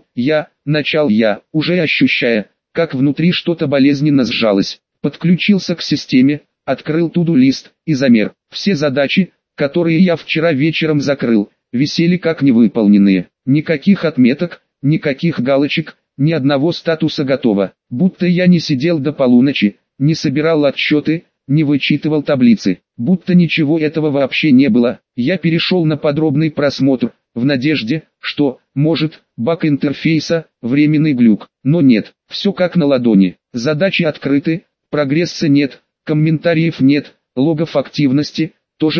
начал я, уже ощущая, как внутри что-то болезненно сжалось. Подключился к системе, открыл туду-лист и замер. Все задачи, которые я вчера вечером закрыл, висели как невыполненные. Никаких отметок, никаких галочек, ни одного статуса готово. Будто я не сидел до полуночи, не собирал отчеты, не вычитывал таблицы. Будто ничего этого вообще не было. Я перешел на подробный просмотр, в надежде, что, может, баг интерфейса, временный глюк. Но нет, все как на ладони. Задачи открыты, прогресса нет, комментариев нет, логов активности тоже 0.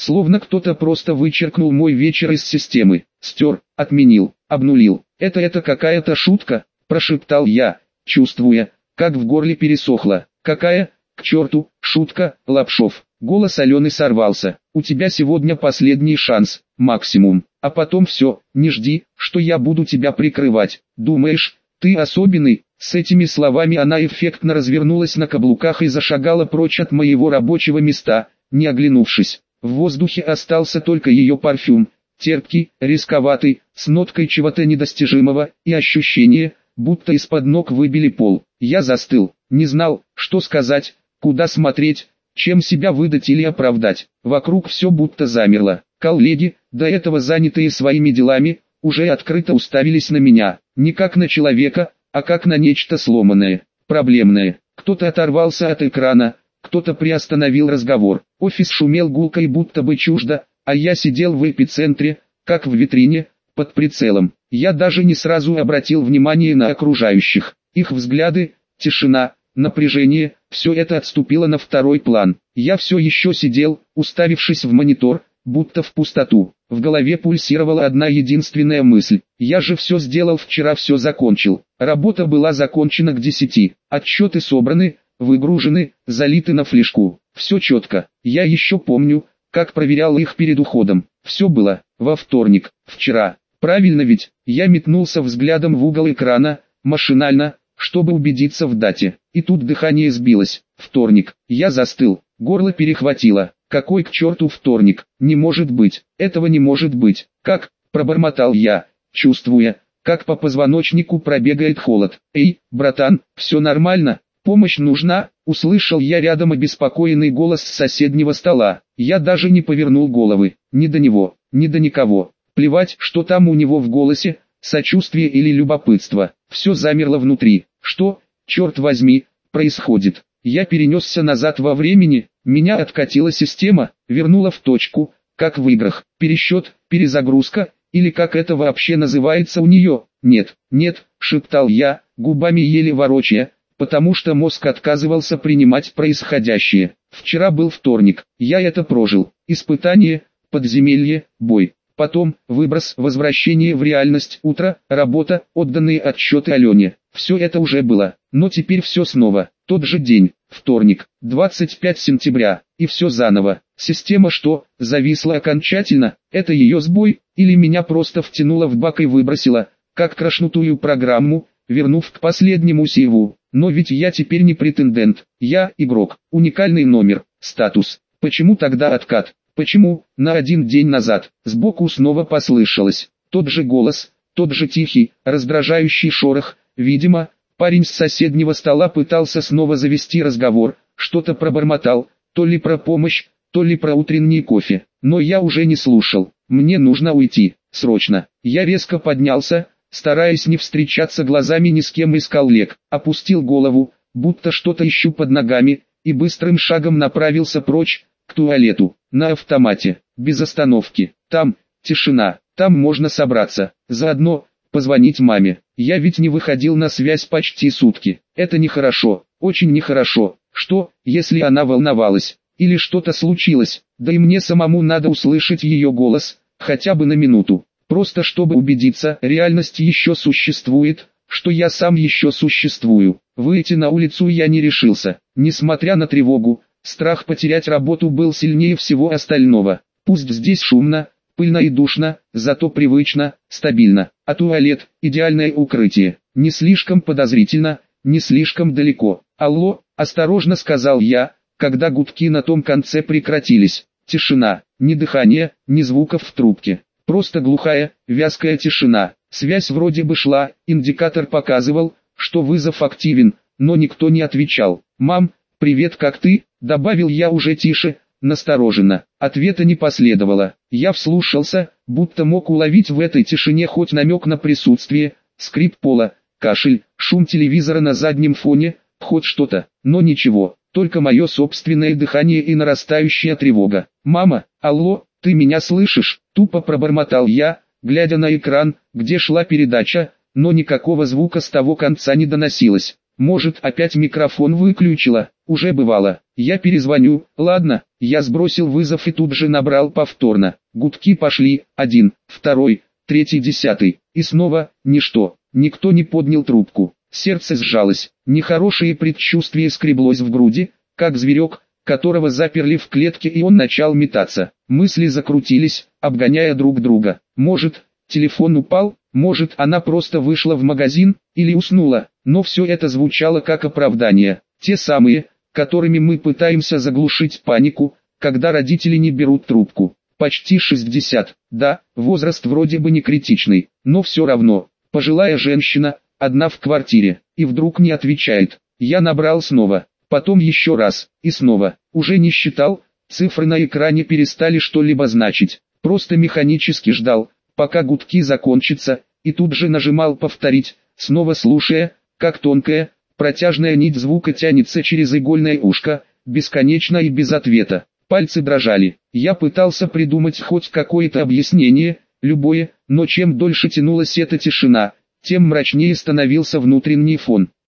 Словно кто-то просто вычеркнул мой вечер из системы, стер, отменил, обнулил. Это какая-то шутка, прошептал я, чувствуя, как в горле пересохло. Какая, к черту, шутка, Лапшов. Голос Алены сорвался. У тебя сегодня последний шанс, максимум. А потом все, не жди, что я буду тебя прикрывать. Думаешь, ты особенный? С этими словами она эффектно развернулась на каблуках и зашагала прочь от моего рабочего места, не оглянувшись. В воздухе остался только ее парфюм, терпкий, рисковатый, с ноткой чего-то недостижимого, и ощущение, будто из-под ног выбили пол. Я застыл, не знал, что сказать, куда смотреть, чем себя выдать или оправдать. Вокруг все будто замерло. Коллеги, до этого занятые своими делами, уже открыто уставились на меня, не как на человека, а как на нечто сломанное, проблемное. Кто-то оторвался от экрана, кто-то приостановил разговор. Офис шумел гулко и будто бы чуждо, а я сидел в эпицентре, как в витрине, под прицелом. Я даже не сразу обратил внимание на окружающих. Их взгляды, тишина, напряжение, все это отступило на второй план. Я все еще сидел, уставившись в монитор, будто в пустоту. В голове пульсировала одна единственная мысль. Я же все сделал вчера, все закончил. Работа была закончена к 10. Отчеты собраны, выгружены, залиты на флешку. Все четко. Я еще помню, как проверял их перед уходом. Все было во вторник, вчера. Правильно ведь? Я метнулся взглядом в угол экрана, машинально, чтобы убедиться в дате. И тут дыхание сбилось. Вторник. Я застыл. Горло перехватило. Какой к черту вторник? Не может быть. Этого не может быть. Как? Пробормотал я, чувствуя, как по позвоночнику пробегает холод. Эй, братан, все нормально? Помощь нужна? Услышал я рядом обеспокоенный голос с соседнего стола. Я даже не повернул головы. Ни до него, ни до никого. Плевать, что там у него в голосе, сочувствие или любопытство. Все замерло внутри. Что, черт возьми, происходит? Я перенесся назад во времени, меня откатила система, вернула в точку, как в играх. Пересчет, перезагрузка, или как это вообще называется у нее? Нет, шептал я, губами еле ворочая, потому что мозг отказывался принимать происходящее. Вчера был вторник, я это прожил. Испытание, подземелье, бой. Потом, выброс, возвращение в реальность, утро, работа, отданные отчеты Алене. Все это уже было, но теперь все снова. Тот же день, вторник, 25 сентября, и все заново. Система что, зависла окончательно? Это ее сбой, или меня просто втянуло в бак и выбросило, как крашнутую программу, вернув к последнему сейву? Но ведь я теперь не претендент, я игрок, уникальный номер, статус. Почему тогда откат? Почему, на один день назад, сбоку снова послышалось, тот же голос, тот же тихий, раздражающий шорох, видимо, парень с соседнего стола пытался снова завести разговор, что-то пробормотал, то ли про помощь, то ли про утренний кофе, но я уже не слушал, мне нужно уйти, срочно. Я резко поднялся, стараясь не встречаться глазами ни с кем из коллег, опустил голову, будто что-то ищу под ногами, и быстрым шагом направился прочь, к туалету, на автомате, без остановки. Там, тишина, там можно собраться, заодно, позвонить маме. Я ведь не выходил на связь почти сутки. Это нехорошо, очень нехорошо. Что, если она волновалась, или что-то случилось, да и мне самому надо услышать ее голос, хотя бы на минуту. Просто чтобы убедиться, реальность еще существует, что я сам еще существую. Выйти на улицу я не решился, несмотря на тревогу. Страх потерять работу был сильнее всего остального. Пусть здесь шумно, пыльно и душно, зато привычно, стабильно. А туалет – идеальное укрытие. Не слишком подозрительно, не слишком далеко. «Алло», – осторожно сказал я, когда гудки на том конце прекратились. Тишина, ни дыхания, ни звуков в трубке. Просто глухая, вязкая тишина. Связь вроде бы шла, индикатор показывал, что вызов активен, но никто не отвечал. «Мам, привет, как ты?» – добавил я уже тише, настороженно. Ответа не последовало. Я вслушался, будто мог уловить в этой тишине хоть намек на присутствие, скрип пола, кашель, шум телевизора на заднем фоне, хоть что-то, но ничего, только мое собственное дыхание и нарастающая тревога. «Мама, алло, ты меня слышишь?» – тупо пробормотал я, глядя на экран, где шла передача, но никакого звука с того конца не доносилось. Может, опять микрофон выключила? Уже бывало. Я перезвоню. Ладно, я сбросил вызов и тут же набрал повторно. Гудки пошли, 1, 2, 3, 10. И снова, ничто. Никто не поднял трубку. Сердце сжалось. Нехорошее предчувствие скреблось в груди, как зверек, которого заперли в клетке, и он начал метаться. Мысли закрутились, обгоняя друг друга. Может, телефон упал, может, она просто вышла в магазин, или уснула, но все это звучало как оправдание. Те самые, которыми мы пытаемся заглушить панику, когда родители не берут трубку. Почти 60, да, возраст вроде бы не критичный, но все равно. Пожилая женщина, одна в квартире, и вдруг не отвечает. Я набрал снова, потом еще раз, и снова. Уже не считал, цифры на экране перестали что-либо значить. Просто механически ждал, пока гудки закончатся, и тут же нажимал повторить, снова слушая, как тонкая, протяжная нить звука тянется через игольное ушко, бесконечно и без ответа. Пальцы дрожали. Я пытался придумать хоть какое-то объяснение, любое, но чем дольше тянулась эта тишина, тем мрачнее становился внутренний фон.